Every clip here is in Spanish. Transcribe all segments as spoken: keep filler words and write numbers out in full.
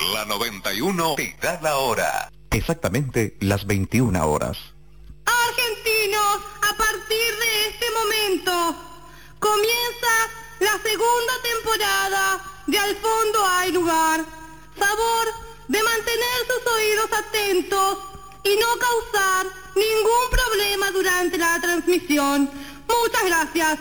La noventa y uno te da la hora. Exactamente las veintiuna horas. Argentinos, a partir de este momento comienza la segunda temporada de Al Fondo Hay Lugar. Favor de mantener sus oídos atentos y no causar ningún problema durante la transmisión. Muchas gracias.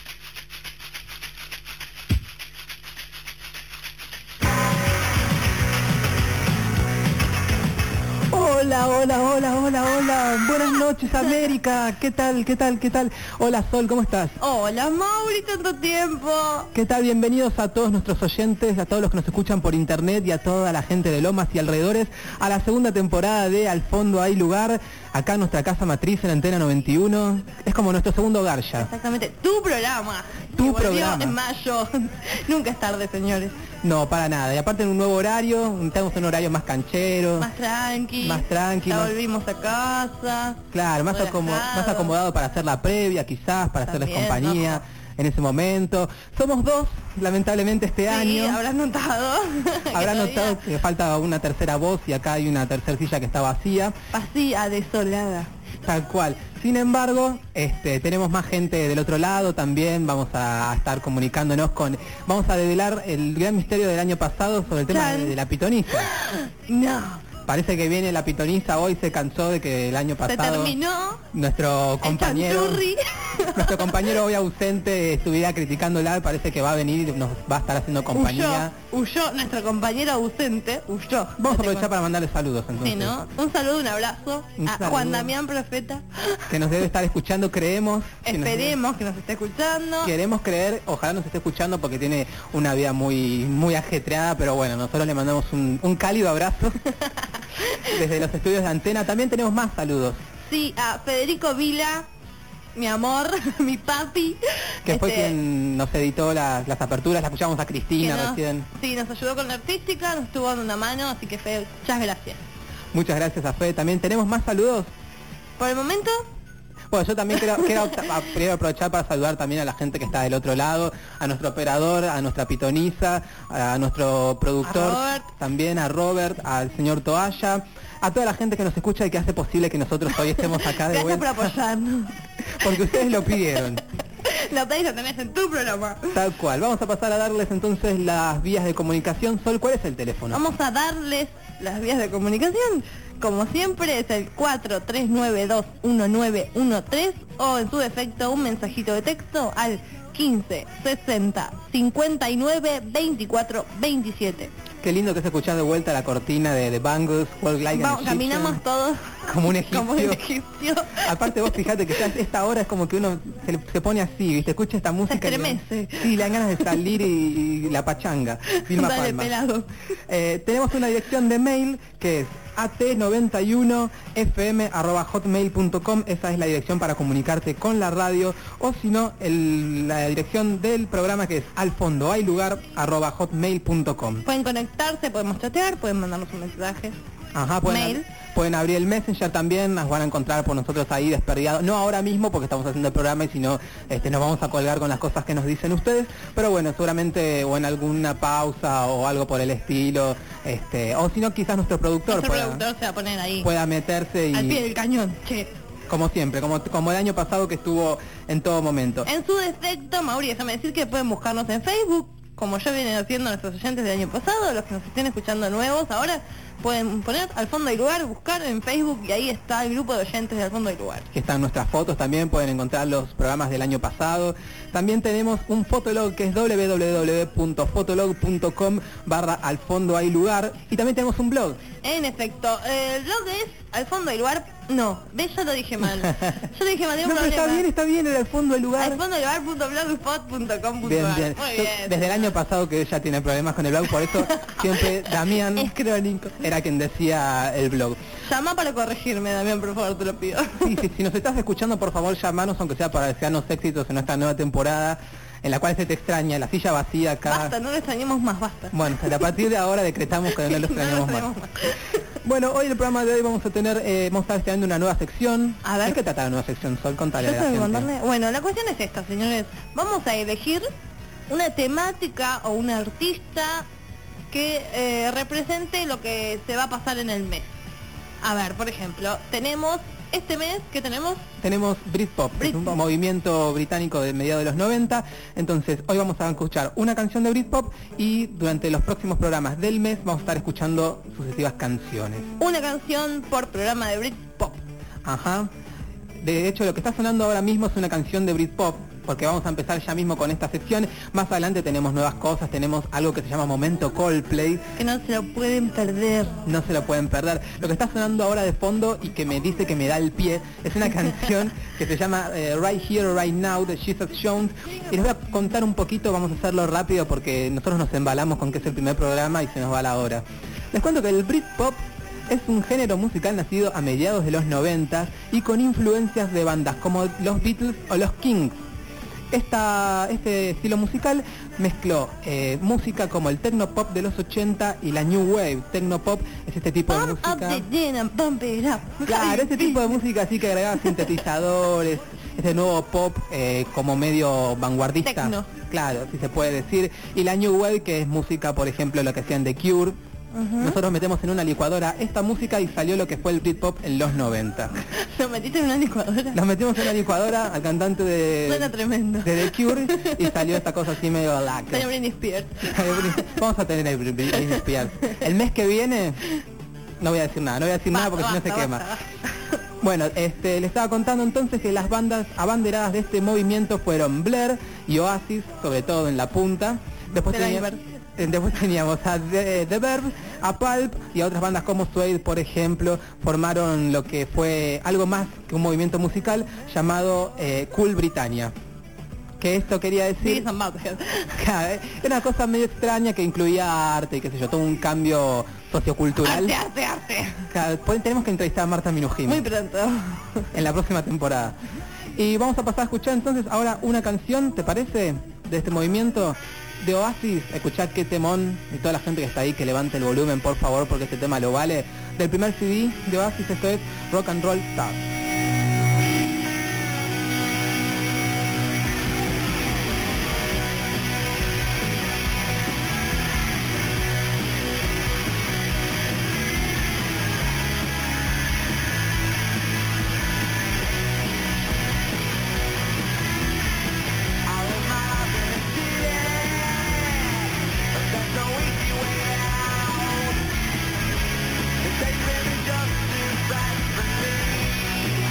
Hola, hola, hola, hola, hola. Buenas noches, América. ¿Qué tal, qué tal, qué tal? Hola, Sol, ¿cómo estás? Hola, Mauri, tanto tiempo. ¿Qué tal? Bienvenidos a todos nuestros oyentes, a todos los que nos escuchan por internet y a toda la gente de Lomas y alrededores a la segunda temporada de Al Fondo Hay Lugar, acá en nuestra casa matriz en Antena noventa y uno. Es como nuestro segundo hogar ya. Exactamente, tu programa. Tu que programa. En mayo. Nunca es tarde, señores. No, para nada. Y aparte en un nuevo horario, tenemos un horario más canchero. Más tranqui. Más tranqui. Ya más... volvimos a casa. Claro, más, acomo... más acomodado para hacer la previa, quizás, para También, hacerles compañía. No. En ese momento. Somos dos, lamentablemente, este sí, año. Habrás notado. Habrás notado que falta una tercera voz y acá hay una tercera silla que está vacía. Vacía, desolada. Tal cual. Sin embargo, este, tenemos más gente del otro lado también. Vamos a estar comunicándonos con... Vamos a develar el gran misterio del año pasado sobre el tema de, de la pitonisa. No. Parece que viene la pitonisa, hoy se cansó de que el año pasado... Se terminó. Nuestro compañero... Nuestro compañero hoy ausente estuviera criticándola, parece que va a venir y nos va a estar haciendo compañía. Huyó, huyó, nuestro compañero ausente, huyó. Vamos a aprovechar para mandarle saludos entonces. Sí, ¿no? Un saludo, un abrazo un a saludo. Juan Damián Profeta. Que nos debe estar escuchando, creemos. Esperemos que nos, que nos esté escuchando. Queremos creer, ojalá nos esté escuchando porque tiene una vida muy, muy ajetreada, pero bueno, nosotros le mandamos un, un cálido abrazo desde los estudios de Antena. También tenemos más saludos. Sí, a Federico Vila, mi amor, mi papi. Que este, fue quien nos editó las, las aperturas, la escuchamos a Cristina nos, recién. Sí, nos ayudó con la artística, nos estuvo dando una mano, así que Fede, muchas gracias. Muchas gracias a Fede. También tenemos más saludos. Por el momento... Bueno, yo también quiero, quiero primero aprovechar para saludar también a la gente que está del otro lado, a nuestro operador, a nuestra pitonisa, a nuestro productor, a también a Robert, al señor Toalla, a toda la gente que nos escucha y que hace posible que nosotros hoy estemos acá de vuelta. Gracias por apoyarnos. Porque ustedes lo pidieron. Lo pedís, lo tenés en tu programa. Tal cual. Vamos a pasar a darles entonces las vías de comunicación. Sol, ¿cuál es el teléfono? Vamos a darles las vías de comunicación. Como siempre es el cuatro tres nueve dos uno nueve uno tres o en su defecto un mensajito de texto al quince sesenta cincuenta y nueve veinticuatro veintisiete. Qué lindo que es escuchar de vuelta la cortina de The Bangles, Walk Like an Egyptian. Caminamos todos como un egipcio. Como un egipcio. Aparte vos fijate que ya esta hora es como que uno se, se pone así, ¿viste? Escucha esta música. Se estremece. Y, sí, le dan ganas de salir y, y la pachanga. Vilma Dale, Palma. pelado. Eh, tenemos una dirección de mail que es a t noventa y uno f m arroba hotmail punto com. Esa es la dirección para comunicarte con la radio, o si no, el, la dirección del programa que es al fondo hay lugar arroba hotmail punto com. Pueden conectarse, podemos chatear, pueden mandarnos un mensaje. Ajá, pueden, Mail. pueden abrir el Messenger también, nos van a encontrar por nosotros ahí desperdiados, no ahora mismo porque estamos haciendo el programa y si no este, nos vamos a colgar con las cosas que nos dicen ustedes, pero bueno, seguramente o en alguna pausa o algo por el estilo, este, o si no quizás nuestro productor, Nuestro pueda, productor se va a poner ahí pueda meterse y... al pie del cañón, che. Como siempre, como, como el año pasado que estuvo en todo momento. En su defecto, Mauri, déjame decir que pueden buscarnos en Facebook, como ya vienen haciendo nuestros oyentes del año pasado, los que nos estén escuchando nuevos, ahora pueden poner Al Fondo Hay Lugar, buscar en Facebook y ahí está el grupo de oyentes de Al Fondo Hay Lugar. Están nuestras fotos también, pueden encontrar los programas del año pasado. También tenemos un fotolog que es doble u doble u doble u punto fotolog punto com barra Al Fondo Hay Lugar. Y también tenemos un blog. En efecto, el blog es Al Fondo Hay Lugar. No, ve, yo lo dije mal. Yo lo dije mal, tengo no, un pero problema. está bien, está bien, el Al Fondo Hay Lugar. Al fondo hay lugar punto blogspot punto com punto Bien, ar. bien. Muy Yo, bien. desde el año pasado que ella tiene problemas con el blog, por eso siempre Damián es crónico. Era quien decía el blog. Llama para corregirme, Damián, por favor, te lo pido. Sí, sí, si nos estás escuchando, por favor, llamanos, aunque sea para desearnos éxitos en esta nueva temporada, en la cual se te extraña, la silla vacía acá. Basta, no lo extrañemos más, basta. Bueno, a partir de ahora decretamos que no lo extrañamos no lo más. más. Bueno, hoy en el programa de hoy vamos a tener, eh, vamos a estar estrenando una nueva sección. A ver. ¿De qué trata la nueva sección, Sol? Contale a la Yo tengo que gente. contarle- Bueno, la cuestión es esta, señores. Vamos a elegir una temática o un artista que eh, represente lo que se va a pasar en el mes. A ver, por ejemplo, tenemos este mes, ¿qué tenemos? Tenemos Britpop, Britpop. es un movimiento británico de mediados de los noventa. Entonces, hoy vamos a escuchar una canción de Britpop y durante los próximos programas del mes vamos a estar escuchando sucesivas canciones. Una canción por programa de Britpop. Ajá. De hecho, lo que está sonando ahora mismo es una canción de Britpop, porque vamos a empezar ya mismo con esta sección. Más adelante tenemos nuevas cosas, tenemos algo que se llama Momento Coldplay. Que no se lo pueden perder. No se lo pueden perder. Lo que está sonando ahora de fondo y que me dice que me da el pie es una canción que se llama eh, Right Here, Right Now de Jesus Jones. Y les voy a contar un poquito, vamos a hacerlo rápido porque nosotros nos embalamos con que es el primer programa y se nos va la hora. Les cuento que el Britpop es un género musical nacido a mediados de los noventa y con influencias de bandas como los Beatles o los Kings. Esta, este estilo musical mezcló eh, música como el techno-pop de los ochenta y la New Wave. Techno-pop es este tipo de Pump up música... the jam, pump it up. Claro, este tipo de música así que agregaba sintetizadores, este nuevo pop eh, como medio vanguardista. Techno. Claro, si se puede decir. Y la New Wave, que es música, por ejemplo, lo que hacían The Cure. Uh-huh. Nosotros metemos en una licuadora esta música y salió lo que fue el Britpop en los noventa. ¿Lo metiste en una licuadora? Nos metimos en una licuadora al cantante de... Suena tremendo. De The Cure y salió esta cosa así medio laca. Salió Britney Spears. Vamos a tener a Britney Spears. El mes que viene... No voy a decir nada, no voy a decir Basta, nada porque si no se basta, quema. basta. Bueno, este, le estaba contando entonces que las bandas abanderadas de este movimiento fueron Blur y Oasis, sobre todo en la punta. Después, De la tenía- inversión. eh, después teníamos a The, The Verve, a Pulp y a otras bandas como Suede, por ejemplo, formaron lo que fue algo más que un movimiento musical llamado eh, Cool Britannia. Que esto quería decir... Beavis and Butthead. Claro, eh, era una cosa medio extraña que incluía arte y qué sé yo, todo un cambio sociocultural. Arte, arte, arte. Claro, pues tenemos que entrevistar a Marta Minujín Muy pronto. en la próxima temporada. Y vamos a pasar a escuchar entonces ahora una canción, ¿te parece? De este movimiento de Oasis. Escuchad qué temón, y toda la gente que está ahí que levante el volumen, por favor, porque este tema lo vale. Del primer C D de Oasis, esto es Rock and Roll Star. They really just is right for me.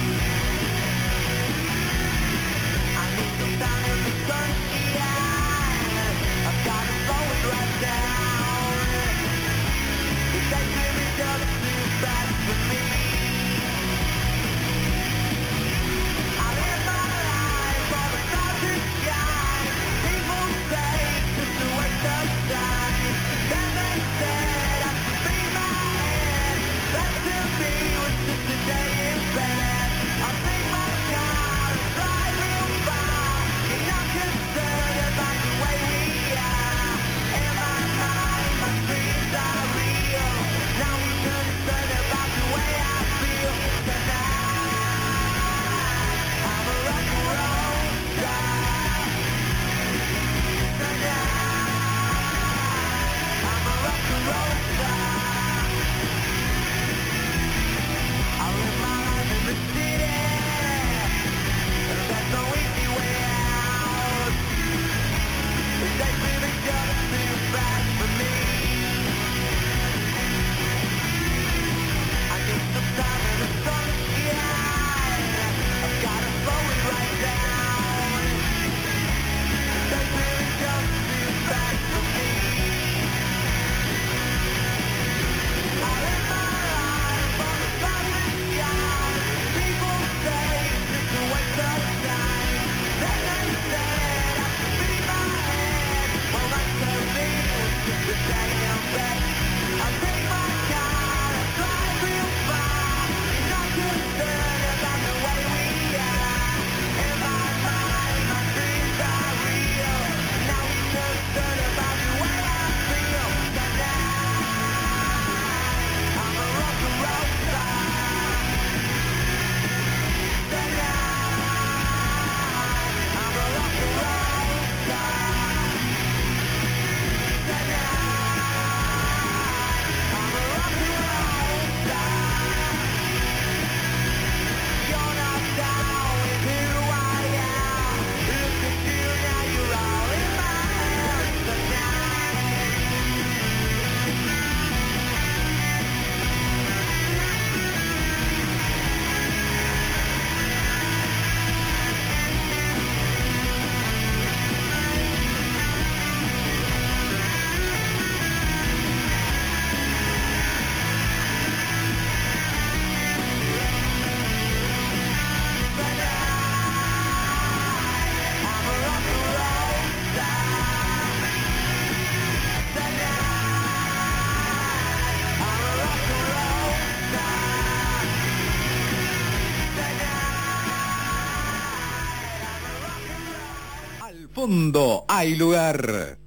fondo hay lugar.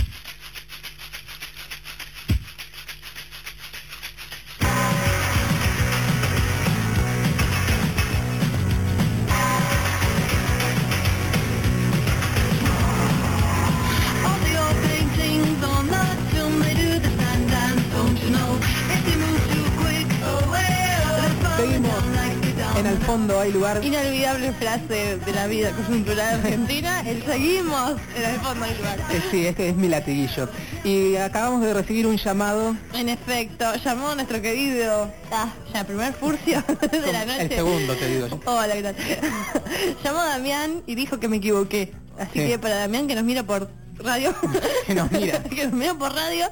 En el fondo hay lugar. Inolvidable frase de la vida coyuntural argentina, el seguimos, en el fondo hay lugar. Eh, sí, este es mi latiguillo. Y acabamos de recibir un llamado. En efecto, llamó a nuestro querido, ah, ya primer furcio de la noche. El segundo, te digo yo. Hola, ¿qué tal? Llamó a Damián y dijo que me equivoqué. Así Sí. que para Damián, que nos mira por radio. Que nos mira. que nos mira por radio.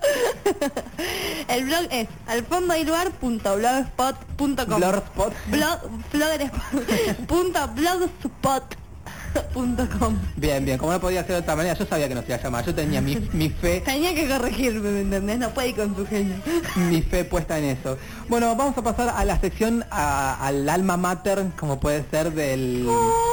El blog es alfondohaylugar punto blogspot punto com. Blogspot. Blog, blogspot punto blogspot punto com. Bien, bien, como no podía ser de otra manera, yo sabía que nos iba a llamar, yo tenía mi, mi fe, Tenía que corregirme, ¿me entendés? No puede ir con su genio. mi fe puesta en eso. Bueno, vamos a pasar a la sección, a- al alma mater, como puede ser del...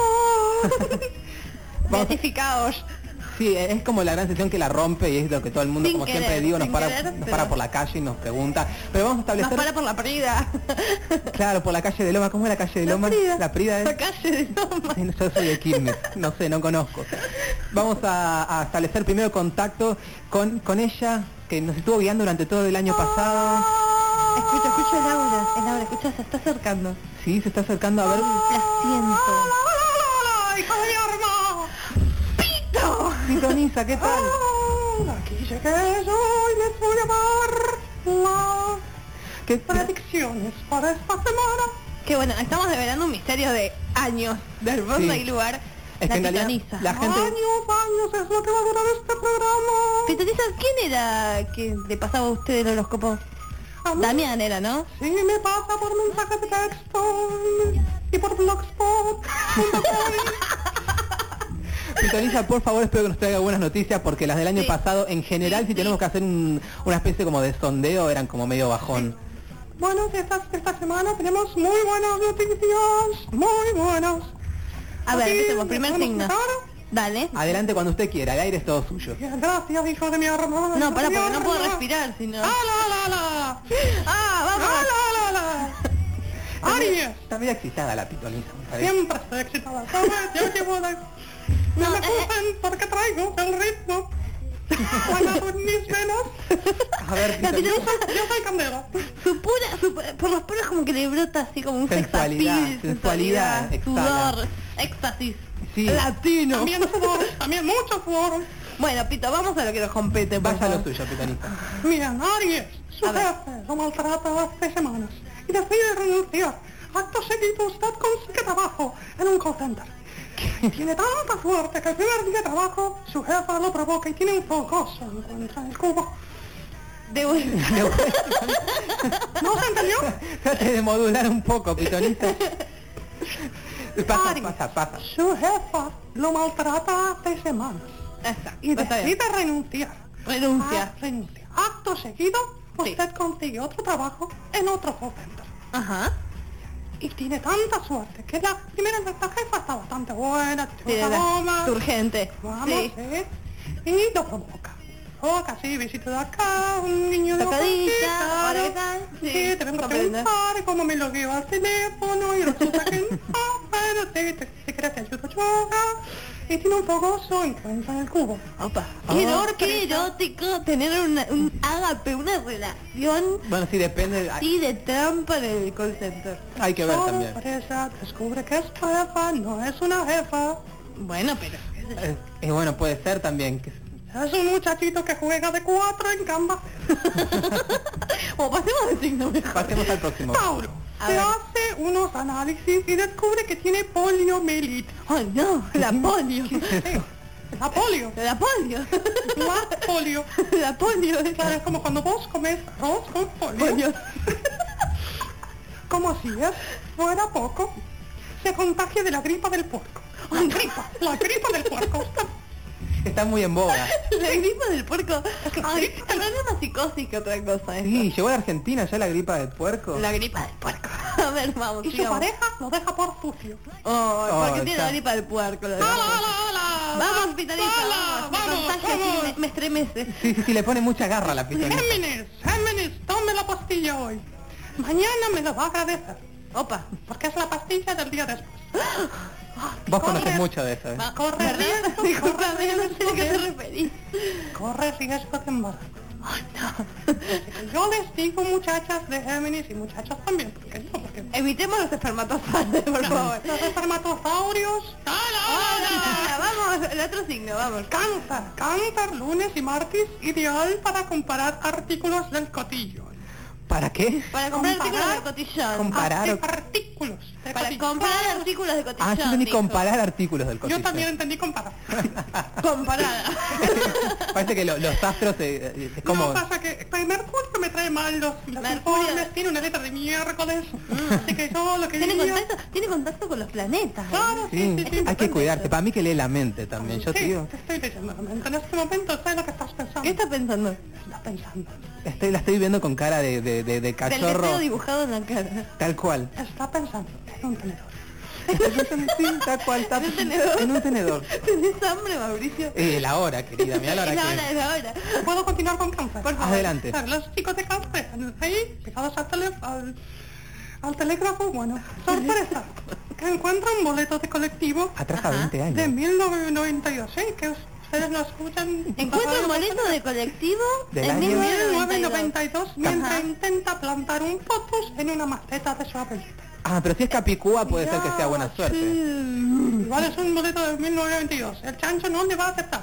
Vamos a- Beatificaos. Sí, es como la gran sección que la rompe y es lo que todo el mundo, Sin como querer, siempre digo, nos sin para, querer, nos pero- para por la calle y nos pregunta. Pero vamos a Nos establecer... para por la Prida. Claro, por la calle de Loma. ¿Cómo es la calle de La Loma? Prida. La Prida es... La calle de Loma. Ay, no, yo soy de Quilmes, no sé, no conozco. Vamos a, a establecer primero contacto con, con ella, que nos estuvo guiando durante todo el año pasado. Escucha, escucha el Laura. El Laura, escucha, se está acercando. Sí, se está acercando a ver... La siento. ¡Hija de mi arma! ¡Pito! Sintoniza, ¿qué tal? Ah, aquí llegué yo y les voy a dar las ¿Qué predicciones para esta semana. Que bueno, estamos develando un misterio de años del fondo Sí. y lugar. Es la que en realidad pitoniza. la gente... Años, años es lo que va a durar este programa. Pitoniza, ¿quién era que le pasaba a usted el horóscopo? A mí Damián era, ¿no? sí me pasa por mensaje de texto y por blogspot punto com. Sintoniza, por favor, espero que nos traiga buenas noticias, porque las del año Sí. pasado, en general, Sí, si sí. tenemos que hacer un- una especie como de sondeo, eran como medio bajón. Bueno, esta, esta semana tenemos muy buenas noticias, muy buenas. A ver, Aquí, empecemos. Primer ¿podemos signo. empezar? Dale. Adelante cuando usted quiera, el aire es todo suyo. Bien, gracias, hijo de mi arma. No, hijo pará, de mi porque no puedo arma. respirar, si no. ¡Ah, la, la, la! ¡Ah, ¡Ah, vamos! la, la, la! ¡Aries! Está medio excitada la pitoniza, me parece. Siempre estoy excitada. ¿Sabes? Yo llevo la... No No, me eh, juzguen porque traigo el ritmo. Bailado en mis venas. A ver, La Pitoniza. pitoniza, Yo soy candela. su pura, su, por los poros como que le brota así como un Sensualidad, sexapil, sensualidad, exhala. sudor, éxtasis, Sí. latino. También sudor, también mucho sudor. Bueno, Pito, vamos a lo que nos compete, por Vaya lo favor. suyo, pitoniza. Bien, Aries, su A ver. jefe lo maltrata hace semanas y decide renunciar. Acto seguido usted consigue trabajo en un call center. Tiene tanta suerte que el primer día de trabajo su jefa lo provoca y tiene un fogoso encuentra en el cubo. Debo... ¿No se entendió? Trate de modular un poco, pitoniza. Pasa, Aries, pasa, pasa. su jefa lo maltrata hace semanas Está, y está bien. decide renunciar. Renuncia. Ah, renuncia. Acto seguido, Sí. usted consigue otro trabajo en otro call center. Ajá. Y tiene tanta suerte que la primera esta jefa está bastante buena, Sí, tiene de una verdad. goma, Urgente. vamos, Sí. ¿eh? Y lo provoca. Provoca, sí, visita de acá, un niño de Tocadita, ojos, hola, ¿qué tal? Sí, Sí, te vengo a comprendo. preguntar cómo me logueo al teléfono y resulta que ah, bueno, sí, te, si querés te ayudo yo acá. Y tiene un fogoso encuentra en el cubo. Opa. Ah, Qué, eror- qué sorpresa. erótico tener una, un ágape, una relación Bueno, sí, depende. Hay, así de trampa en el call center. hay que ver también. Sorpresa, descubre que es jefa, no es una jefa. Bueno, pero... Eh, eh, bueno, puede ser también. que- Es un muchachito que juega de cuatro en Canva. O pasemos de signo mejor. Pasemos al próximo. Tauro. A Se ver. hace unos análisis y descubre que tiene poliomielitis. ¡Ay, no! La polio. Sí, la polio. La polio. La polio. La polio. Claro, es como cuando vos comes arroz con polio. Polio. Como si es fuera poco, se contagia de la gripa del puerco. La gripa, la gripa del puerco. Está muy en boga. La gripa del puerco. Ay, es una psicosis que otra cosa. esto. Sí, llegó a Argentina ya la gripa del puerco. La gripa del puerco. A ver, vamos, Y su sigamos. pareja lo deja por sucio. Oh, Oh, porque tiene está. la gripa del puerco. Lo de ¡Hala, la- hala, hala! Vamos, Pitonisa, Sala, vamos. Me vamos, contagia, sí, vamos. me, me estremece. Sí, sí, sí, le pone mucha garra a la Pitonisa. Géminis, Géminis, tome la pastilla hoy. Mañana me lo va a agradecer, Opa. porque es la pastilla del día después. Vos conocés Corre. mucho de eso, ¿eh? Va, Corre ¿verdad? riesgo, Disculpame, corre no sé a qué te riesgo. referís. Corre riesgo de embarazo. Ay, no. Yo les digo, muchachas de Géminis y muchachos también, porque no, porque Evitemos los espermatozoides, por favor. los espermatosaurios. Hola, vamos, el otro signo, vamos. Cáncer, cáncer, lunes y martes, ideal para comparar artículos del cotillo. ¿Para qué? Para comprar Comparar- artículos de cotillón. Comparar- Arti- artículos de Para cotillón. comprar artículos de cotillón. Ah, yo entendí dijo. comparar artículos del cotillón. Yo también entendí comparar. Comparada. Parece que lo- los astros eh, eh, es como... No, pasa que pues, Mercurio me trae mal los, los Mercurio. informes, tiene una letra de miércoles, así que yo lo que ¿Tiene diría... contacto, tiene contacto con los planetas. ¿eh? Claro, sí, Sí, sí, sí. hay que importante cuidarse. eso. Para mí que lee la mente también. Yo te Sí, digo, te estoy leyendo la mente. En este momento sé lo que estás pensando. ¿Qué está pensando? Estás pensando. estoy, la estoy viendo con cara de, de, de, de Del cachorro. deseo dibujado en la cara. Tal cual. Está pensando en un tenedor. Sí, tal cual. Está, ¿En un tenedor? En un tenedor. ¿Tenés hambre, Mauricio? Eh, la hora, querida. Mira la hora Es la que hora, es la hora. ¿Puedo continuar con cáncer? Por favor. Adelante. O sea, los chicos de cáncer están ahí, pegados al, tele, al, al telégrafo, bueno, sorpresa, que encuentran un boleto de colectivo Atrás a veinte de años. mil novecientos noventa y dos, ¿sí? Que ustedes no escuchan. Encuentra un boleto de colectivo Del en año mil mil novecientos novecientos noventa y dos mientras Ajá. intenta plantar un potus en una maceta de su abuelita. Ah, pero si es Capicúa puede ser que sea buena suerte. Igual es un boleto de mil novecientos noventa y dos. El chancho no le va a aceptar.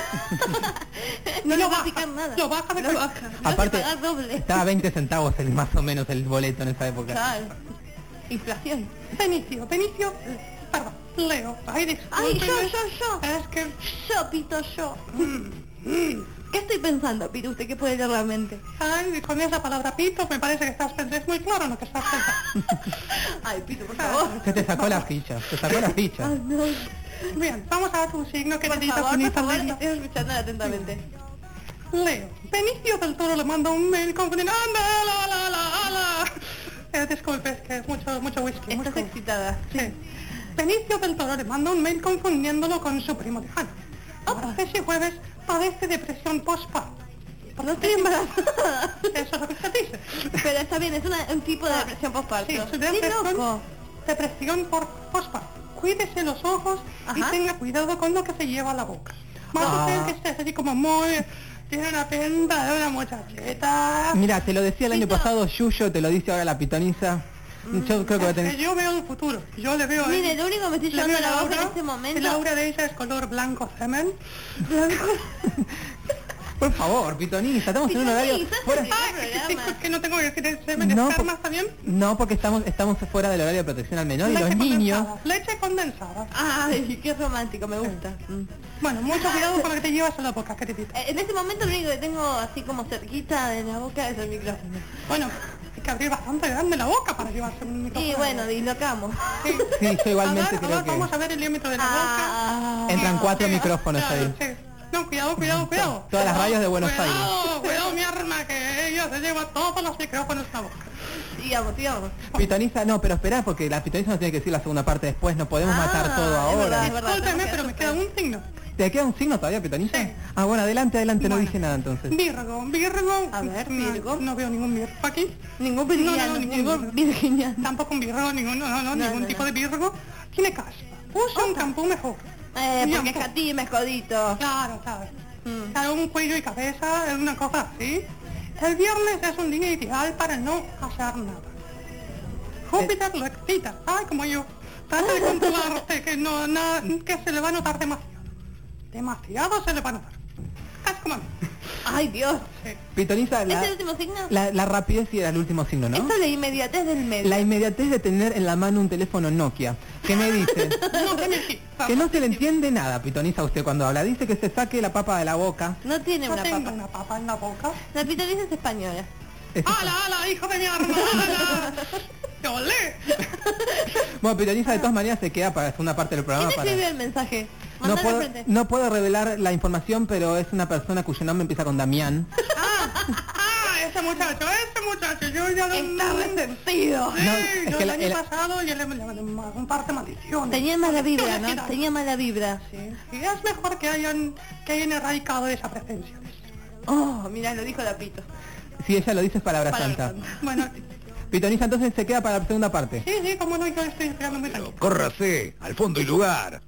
No Lo le va a baja, picar nada. lo baja de Lo precio. baja. No Aparte, te pagas doble. estaba a veinte centavos el, más o menos el boleto en esa época. Claro. Inflación. Benicio, Benicio, perdón, Leo. Ay, Ay, yo, discúlpeme. yo, yo. Es que Yo, Pito, yo. ¿Qué estoy pensando, Pito? ¿Usted qué puede leer la mente? Ay, con esa palabra pito me parece que estás pensando, es muy claro lo que estás pensando. Ay, Pito, por favor. Se te sacó la ficha, te sacó la ficha. Ay, no. Bien, vamos a tu signo que Por necesitas favor, un por favor, lindo. estoy escuchando atentamente. Leo, Benicio del Toro le manda un mail confundiendo. ¡Anda, la, la, la, la! Eh, disculpe, es que es mucho, mucho whisky. Estás mucho- excitada. Sí. Benicio del Toro le manda un mail confundiéndolo con su primo lejano. Martes y jueves padece depresión postparto. No estoy embarazada. Eso es lo que usted dice. Pero está bien, es una- un tipo de depresión postparto. Sí, su ¡Qué depresión, loco! depresión por postparto. Cuídese los ojos y Ajá. tenga cuidado con lo que se lleva a la boca. Más Ah. usted que estés así como muy... Tiene una pinta de una muchacheta. Mira, te lo decía el año Pito. pasado Yuyo, te lo dice ahora la pitoniza. Yo creo que va a Es que tener... yo veo el futuro. Yo le veo... Mire, ahí- lo único que me estoy le llevando a veo la boca en aura, este momento... El aura de ella es color blanco semen. Por favor, pitoniza, estamos en un horario... Pitoniza, fuera- sí. Ah, programa. que, que, que no tengo que decir el semen, No, esperma, por- ¿está bien? No, porque estamos estamos fuera del horario de protección al menor y los Leche niños... condensada, Leche condensada. Ay, qué romántico, me gusta. Mm. Bueno, mucho cuidado con lo que te llevas a la boca, queridita. Eh, En este momento lo único que tengo así como cerquita de la boca es el micrófono. Bueno, hay que abrir bastante grande la boca para llevarse un micrófono. Y bueno, dislocamos. Sí. Sí, yo igualmente A ver, a creo ver, vamos que... a ver el diámetro de la Ah, Entran cuatro boca. micrófonos Claro, ahí. sí. No, cuidado, cuidado, cuidado. Todas las radios de Buenos cuidado, Aires. Cuidado, mi arma, que ella se lleva todos los micrófonos a la boca. sigamos, sigamos. Pitoniza, no, pero esperá, porque la pitoniza nos tiene que decir la segunda parte después, no podemos Ah, matar todo es ahora. verdad, es verdad. Discúlpeme, tenemos que pero me hacer queda un signo. ¿Te queda un signo todavía, pitoniza? Sí. Ah, bueno, adelante, adelante, no Bueno. dije nada entonces. Virgo, Virgo. A ver, No, Virgo. No, veo ningún Virgo aquí. Ningún No, no, virginiano, no, ningún ningún- virginiano. Tampoco un Virgo, ningún, no, no, no, No, ningún no, tipo no. de Virgo. Tiene caspa. Usa un campú mejor. Eh, Y porque un po- Jatí, escodito. Claro, ¿sabes? Mm. Claro, un cuello y cabeza, es una cosa así. El viernes es un día ideal para no hacer nada. Júpiter lo excita, ay, como yo. Trata de controlarte, que no, na- que se le va a notar demasiado. Demasiado se le va a notar. Casi como a mí. Ay, Dios. Sí. Pitoniza, ¿Es la, el último signo? la, la rapidez y era el último signo, ¿no? Esto es la inmediatez del medio. La inmediatez de tener en la mano un teléfono Nokia, que me dice No se me quita. que no se le entiende nada, pitoniza usted cuando habla. Dice que se saque la papa de la boca. No tiene No una tengo papa. una papa en la boca. La pitoniza es española. Es- ¡Hala, hala, hijo de mi arma! ¡Hala! ¡Te olé! Bueno, pitoniza de todas maneras se queda para la segunda parte del programa. ¿Quién Para... escribe el mensaje? No Mandalo puedo, al frente. no puedo revelar la información, pero es una persona cuyo nombre empieza con Damián. Ah, ese muchacho, ese muchacho, yo ya lo... Está resentido. Sí, No, es yo que el la- año el- pasado yo le, le, le- un par de maldiciones. Tenía mala vibra, ¿no? Maldiciones, Tenía mala vibra. Sí, y es mejor que hayan, que hayan erradicado esa presencia. Oh, mirá, lo dijo la Pito. Si ella lo dice es palabra Palabra santa. santa. Bueno, Pitoniza entonces se queda para la segunda parte. sí, sí, como no, yo estoy esperando muy tranquilo. Córrase, al fondo y lugar.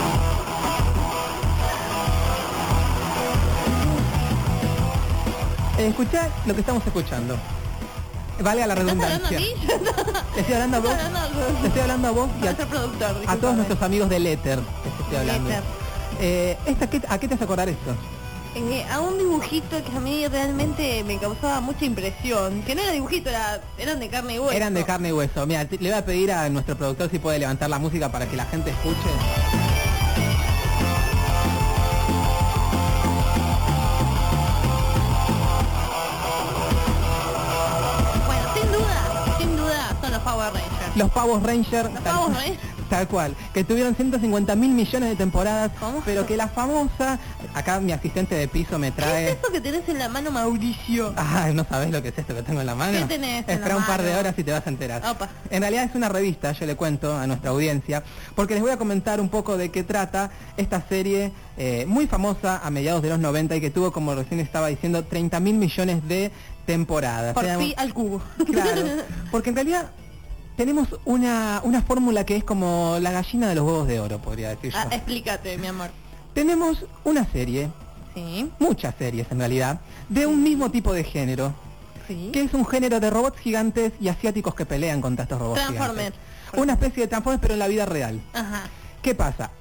Eh, escuchá lo que estamos escuchando. Valga la ¿Estás hablando a redundancia. mí? Te estoy hablando a vos. Estás hablando a- Te estoy hablando a vos y a, Nuestro productor, a discúlpame. todos nuestros amigos del éter que te estoy hablando. Éter. Eh, esta, ¿qué- ¿A qué te hace acordar esto? Eh, a un dibujito que a mí realmente me causaba mucha impresión. Que no era dibujito, era, eran de carne y hueso. Eran de carne y hueso. Mira, te- le voy a pedir a nuestro productor si puede levantar la música para que la gente escuche. Bueno, sin duda, sin duda son los Power Rangers. Los Power Rangers, Los tal, Power Rangers. tal cual, que tuvieron ciento cincuenta mil millones de temporadas, ¿Cómo? pero que la famosa, acá mi asistente de piso me ¿Qué trae... es eso que tenés en la mano, Mauricio? Ay, no sabes lo que es esto que tengo en la mano. ¿Qué tenés en Espera la un par de mano? horas y te vas a enterar. Opa. En realidad es una revista, yo le cuento a nuestra audiencia, porque les voy a comentar un poco de qué trata esta serie eh, muy famosa a mediados de los noventa y que tuvo, como recién estaba diciendo, treinta mil millones de temporadas. Por Era- pi al cubo. Claro, porque en realidad tenemos una, una fórmula que es como la gallina de los huevos de oro, podría decir yo. Ah, explícate, mi amor. Tenemos una serie, Sí, muchas series en realidad, de un mismo tipo de género, sí. que es un género de robots gigantes y asiáticos que pelean contra estos robots Transformers. gigantes. Una especie de Transformers pero en la vida real. Ajá, ¿Qué pasa?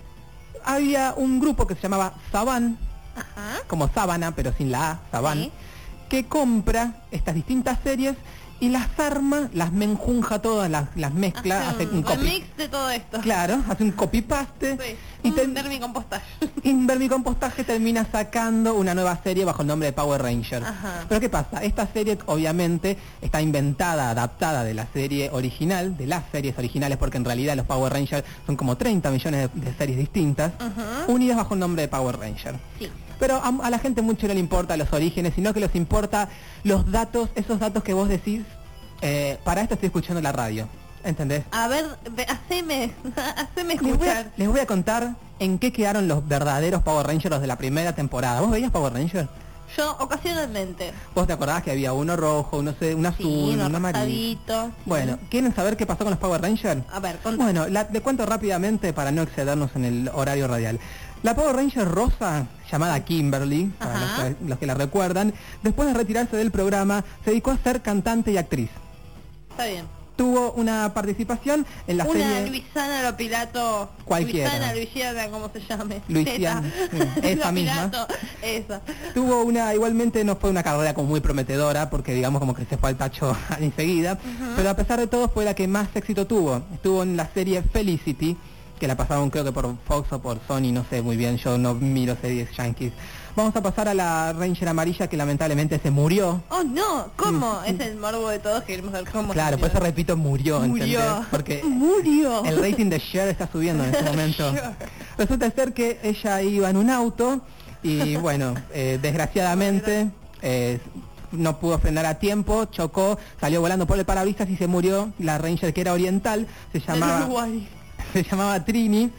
Había un grupo que se llamaba Saban, ajá. como sábana pero sin la A, Saban, Sí. que compra estas distintas series y las arma, las menjunja todas, las, las mezcla, hace un copy. remix de todo esto. Claro, hace un copy-paste Sí, y un te- vermicompostaje. y en vermicompostaje termina sacando una nueva serie bajo el nombre de Power Ranger. Ajá. Pero ¿qué pasa? Esta serie obviamente está inventada, adaptada de la serie original, de las series originales, porque en realidad los Power Rangers son como treinta millones de, de series distintas, Ajá. unidas bajo el nombre de Power Ranger. Sí. Pero a, a la gente mucho no le importa los orígenes, sino que les importa los datos, esos datos que vos decís, eh, para esto estoy escuchando la radio, ¿entendés? A ver, ve- haceme, haceme Les voy, a, escuchar. les voy a contar en qué quedaron los verdaderos Power Rangers los de la primera temporada. ¿Vos veías Power Rangers? Yo ocasionalmente. ¿Vos te acordabas que había uno rojo, uno, ce- un azul, Sí, uno uno amarillo? rosadito. Bueno, ¿quieren saber qué pasó con los Power Rangers? A ver, contá. Bueno, la, te cuento rápidamente para no excedernos en el horario radial. La Power Ranger rosa, llamada Kimberly, para los Ajá. que, los que la recuerdan, después de retirarse del programa, se dedicó a ser cantante y actriz. Está bien. Tuvo una participación en la Una serie... Luisana Lopilato. Cualquiera. Luisana, Luisiana, como se llame. Luisiana, Esa, sí, esa misma. Lopilato, esa. Tuvo una, igualmente no fue una carrera como muy prometedora, porque digamos como que se fue al tacho enseguida, pero a pesar de todo fue la que más éxito tuvo. Estuvo en la serie Felicity, que la pasaron creo que por Fox o por Sony, no sé muy bien, yo no miro series yankees. Vamos a pasar a la Ranger amarilla que lamentablemente se murió. Oh, no, ¿cómo? Es el morbo de todos, queremos ver cómo Claro, se por eso murió. repito, murió, Murió. ¿entendés? Porque Murió. el rating de Cher está subiendo en este momento. Cher. Resulta ser que ella iba en un auto y bueno, eh, desgraciadamente eh, no pudo frenar a tiempo, chocó, salió volando por el parabrisas y se murió. La Ranger que era oriental se Del llamaba, Uruguay. se llamaba Trini.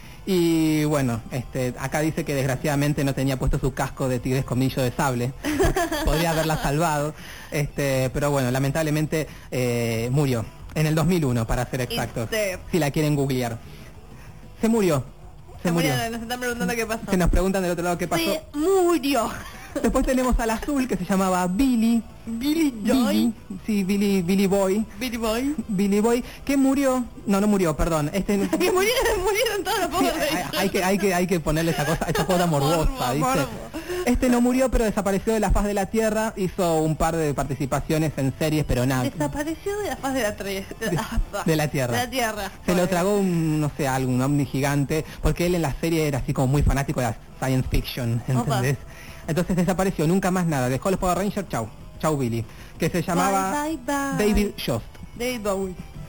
Y bueno, este, acá dice que desgraciadamente no tenía puesto su casco de tigres colmillo de sable. Podría haberla salvado. Este, pero bueno, lamentablemente eh, murió. En el dos mil uno, para ser exactos. Este- Si la quieren googlear. Se murió. Se, Se murió. murió, nos están preguntando qué pasó. Se nos preguntan del otro lado qué pasó. Se murió. Después tenemos al azul que se llamaba Billy. Billy Billy, Joy. sí, Billy, Billy Boy. Billy Boy. Billy Boy, que murió. No, no murió, perdón. Este Que murieron, murieron todos los Sí, Power hay, Rangers. hay que, hay, que, hay que ponerle esa cosa, esa cosa morbosa, Morbo, ¿viste? morbo. Este no murió, pero desapareció de la faz de la Tierra, hizo un par de participaciones en series, pero nada. Desapareció de la faz de la, tre- de, la, de la Tierra. De la Tierra. Se lo Bueno. tragó un, no sé, algún ovni gigante, porque él en la serie era así como muy fanático de la science fiction, ¿entendés? Entonces desapareció, nunca más nada, dejó los Power Rangers, chau, chau Billy, que se llamaba Bye, bye, bye. David Yost. David Bowie.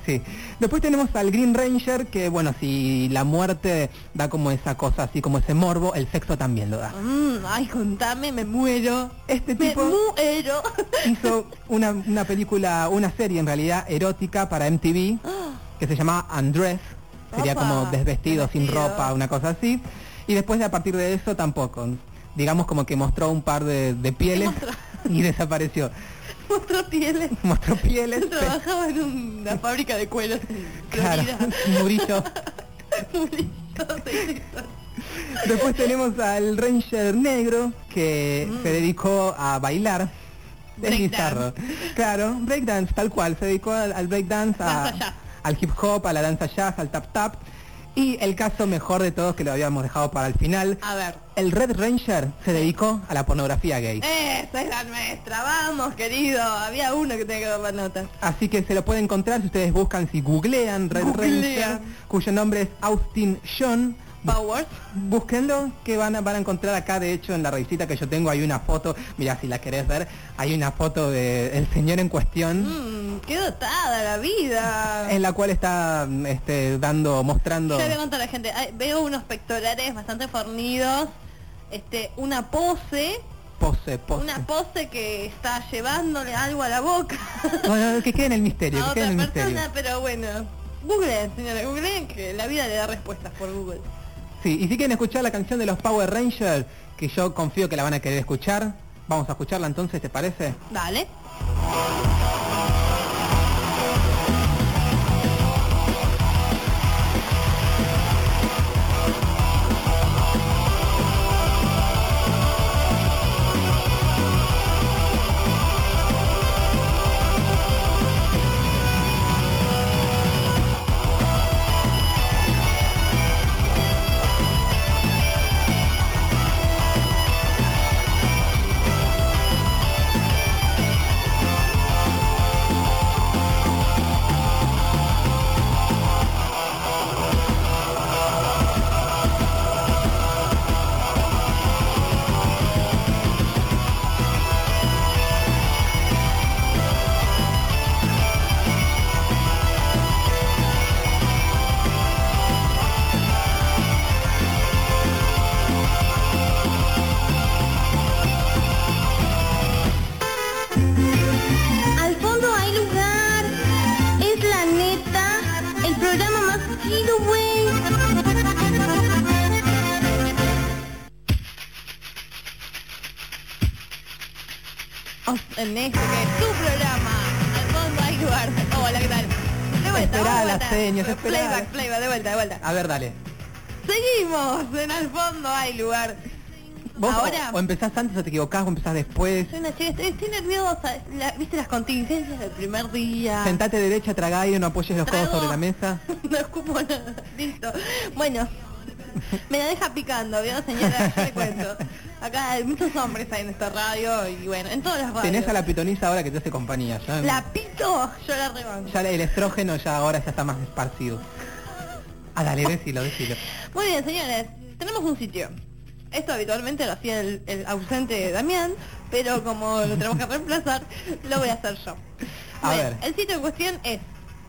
Sí. Después tenemos al Green Ranger, que bueno, si la muerte da como esa cosa, así como ese morbo, el sexo también lo da. Mm, ay, contame, me muero. Este Me tipo muero. hizo una, una película, una serie en realidad erótica para M T V, que se llamaba Undress, sería Opa, como desvestido, sin desvestido. ropa, una cosa así. Y después de a partir de eso tampoco. Digamos como que mostró un par de, de pieles mostró? y desapareció. Mostró pieles. Mostró pieles. pe- Trabajaba en una fábrica de cueros en Claro, Florida. Murillo. Murito, sí. Después tenemos al Ranger Negro, que Mm. se dedicó a bailar. Es Breakdance. bizarro. Claro, breakdance, tal cual. Se dedicó al, al breakdance, a- Danza jazz. al hip hop, a la danza jazz, al tap tap. Y el caso mejor de todos, que lo habíamos dejado para el final, A ver. el Red Ranger se dedicó a la pornografía gay. Esa es la nuestra, vamos querido. Había uno que tenía que dar la nota. Así que se lo pueden encontrar si ustedes buscan, si googlean Red Googlean. Ranger, cuyo nombre es Austin John. Powers. Búsquenlo, que van a, van a encontrar acá, de hecho, en la revisita que yo tengo hay una foto, mira, si la querés ver, hay una foto del señor en cuestión, Mmm, qué dotada la vida. en la cual está este, dando, mostrando... Yo le conto a la gente, ay, veo unos pectorales bastante fornidos, este, una pose, Pose, pose. una pose que está llevándole algo a la boca Bueno, que quede en el misterio, a que quede otra en el persona, misterio. pero bueno, googleen, señora, googleen que la vida le da respuestas por Google. Sí, y si quieren escuchar la canción de los Power Rangers, que yo confío que la van a querer escuchar, vamos a escucharla entonces, ¿te parece? Dale. Al fondo hay lugar, es la neta, el programa más chido, güey. Oh, en este que es tu programa, al fondo hay lugar. Hola, ¿qué tal? De vuelta, Esperá vamos de las vuelta. señas, esperá. Playback, playback, de vuelta, de vuelta. A ver, dale. Seguimos, en al fondo hay lugar. ¿Vos o- Ahora- o, empezás antes o te equivocás o empezás después? Soy una chica, estoy, estoy nerviosa. La- ¿Viste las contingencias del primer día? Sentate derecha, traga aire, no apoyes los codos Trago. sobre la mesa. No escupo nada. Listo. Bueno, me la deja picando, ¿vio, señora? Yo le cuento. Acá hay muchos hombres ahí en esta radio y bueno, en todas las radios. Tenés a la pitoniza ahora que te hace compañía. Ya, La pito, yo la rebanco. ya el estrógeno ya ahora ya está más esparcido. Ah, dale, decilo, decilo. Muy bien, señores. Tenemos un sitio. Esto habitualmente lo hacía el, el ausente Damián, pero como lo tenemos que reemplazar, lo voy a hacer yo. A Bueno, ver. el sitio en cuestión es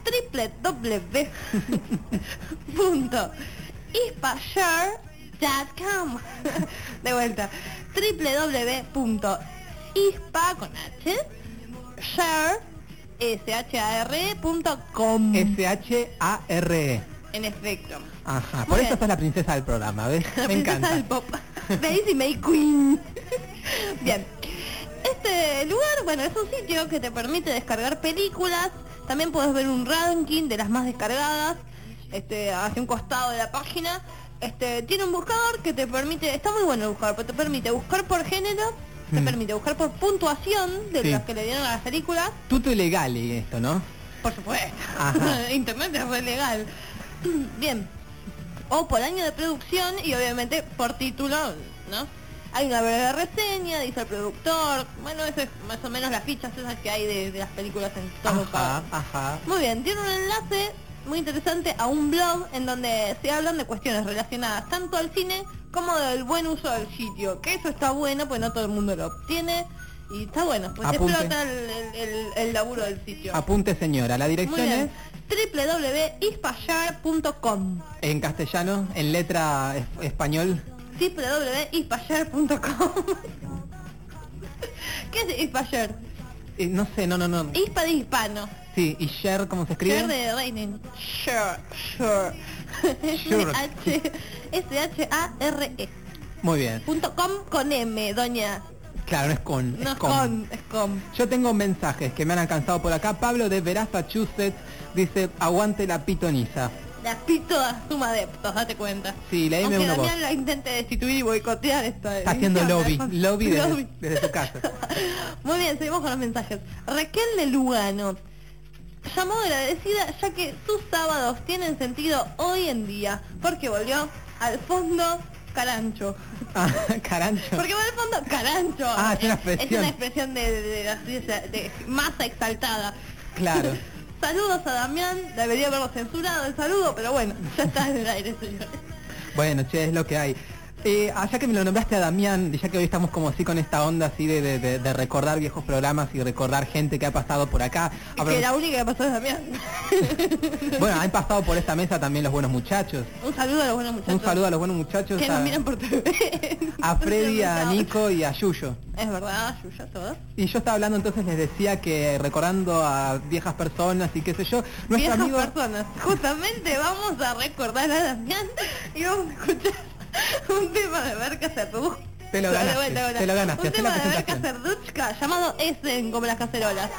doble u doble u doble u punto ispashare punto com. De vuelta, doble u doble u doble u punto ispa con h share s h a r punto com. S H A R E. En efecto. Ajá, Muy por eso bien. sos la princesa del programa, ¿ves? La Me princesa encanta. del pop. Daisy May Queen. Bien. Este lugar, bueno, es un sitio que te permite descargar películas. También puedes ver un ranking de las más descargadas. Este, hacia un costado de la página. Este, tiene un buscador que te permite, está muy bueno el buscador, pero te permite buscar por género, te Mm. permite buscar por puntuación de Sí. los que le dieron a las películas. Tuto ilegal y esto, ¿no? Por supuesto. Ajá. Internet es re legal. Bien. O por año de producción y obviamente por título, ¿no? Hay una breve reseña, dice el productor. Bueno, eso es más o menos las fichas esas que hay de, de las películas en todo Ajá, ajá. Muy bien, tiene un enlace muy interesante a un blog en donde se hablan de cuestiones relacionadas tanto al cine como del buen uso del sitio. Que eso está bueno, pues no todo el mundo lo obtiene. Y está bueno, pues Apunte. explota el, el, el, el laburo del sitio. Apunte, señora. La Muy dirección es bien. doble u doble u doble u punto ispayar punto com. en castellano, en letra es- español. doble u doble u doble u punto ispayar punto com. ¿Qué es Ispayar? Eh, no sé, no, no, no. Ispa de hispano. Sí, y share, ¿cómo se escribe? Share de Reinen. Share, share. Sure. S H A R E. Muy bien. Punto com con M, doña. Claro, no es con, No es es con. con, es con. Yo tengo mensajes que me han alcanzado por acá. Pablo de Massachusetts dice, aguante la pitoniza. La pito suma adeptos, date cuenta. Sí, leíme Aunque uno vos. Damián la intente destituir y boicotear esta Está haciendo lobby, edición, lobby desde, Lobby. desde su casa. Muy bien, seguimos con los mensajes. Raquel de Lugano llamó agradecida ya que sus sábados tienen sentido hoy en día, porque volvió al fondo Carancho. Ah, carancho. Porque va al fondo Carancho. Ah, es una Es expresión. una expresión de, de, de- de- de masa exaltada. Claro. Saludos a Damián, debería haberlo censurado el saludo, pero bueno, ya está en el aire, señores. Bueno, che, es lo que hay. Eh, allá que me lo nombraste a Damián, ya que hoy estamos como así con esta onda así de, de, de- de recordar viejos programas y recordar gente que ha pasado por acá. Que la única que pasó es Damián. Bueno, han pasado por esta mesa también los buenos muchachos. Un saludo a los buenos muchachos. Un saludo a los buenos muchachos, Que nos a, miran por T V. a Freddy, a Nico y a Yuyo. Es verdad, Yuya, todos. Y yo estaba hablando entonces, les decía que recordando a viejas personas y qué sé yo, nuestro Viejas amigo... personas. Justamente vamos a recordar a Damián y vamos a escuchar un tema de Berka Serduchka. Te lo ganaste, te lo ganaste, Un hacé la tema de Berka presentación. Serduchka llamado Essen, como las cacerolas.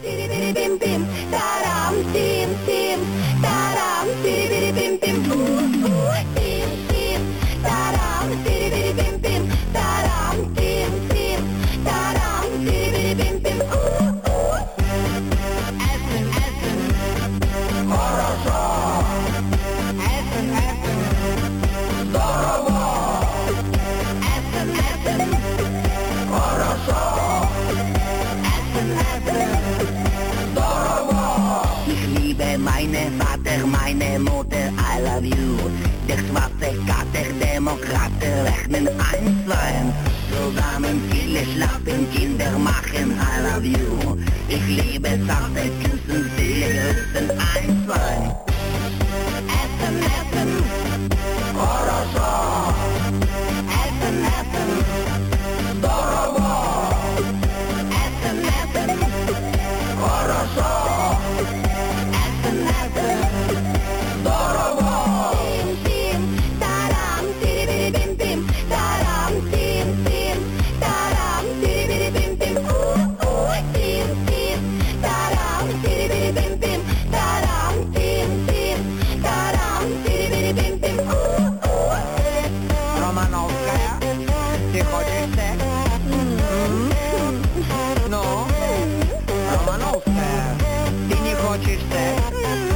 Ich liebe meine Vater, meine Mutter, I love you. Der schwarze Kater, Demokraten rechnen eins, zwei. Zusammen viele schlafen, Kinder machen, I love you. Ich liebe sachte Küssen, sie grüßen eins, zwei. Essen, essen. Хорошо. Essen, essen. Здорово. Essen, essen. Хорошо. Essen, essen. Здорово. Tim, tim, taram, tiribiri, bim, bim. Taram, tim, tim, taram, tiribiri, bim, bim. Uh, uh, tim, tim, taram, tiribiri, bim, bim. Taram, tim, tim, taram, tiribiri, bim, bim. Uh, uh. Romanovskaya, ty chodzisz tak? No, Romanovskaya, ty nie chodzisz tak?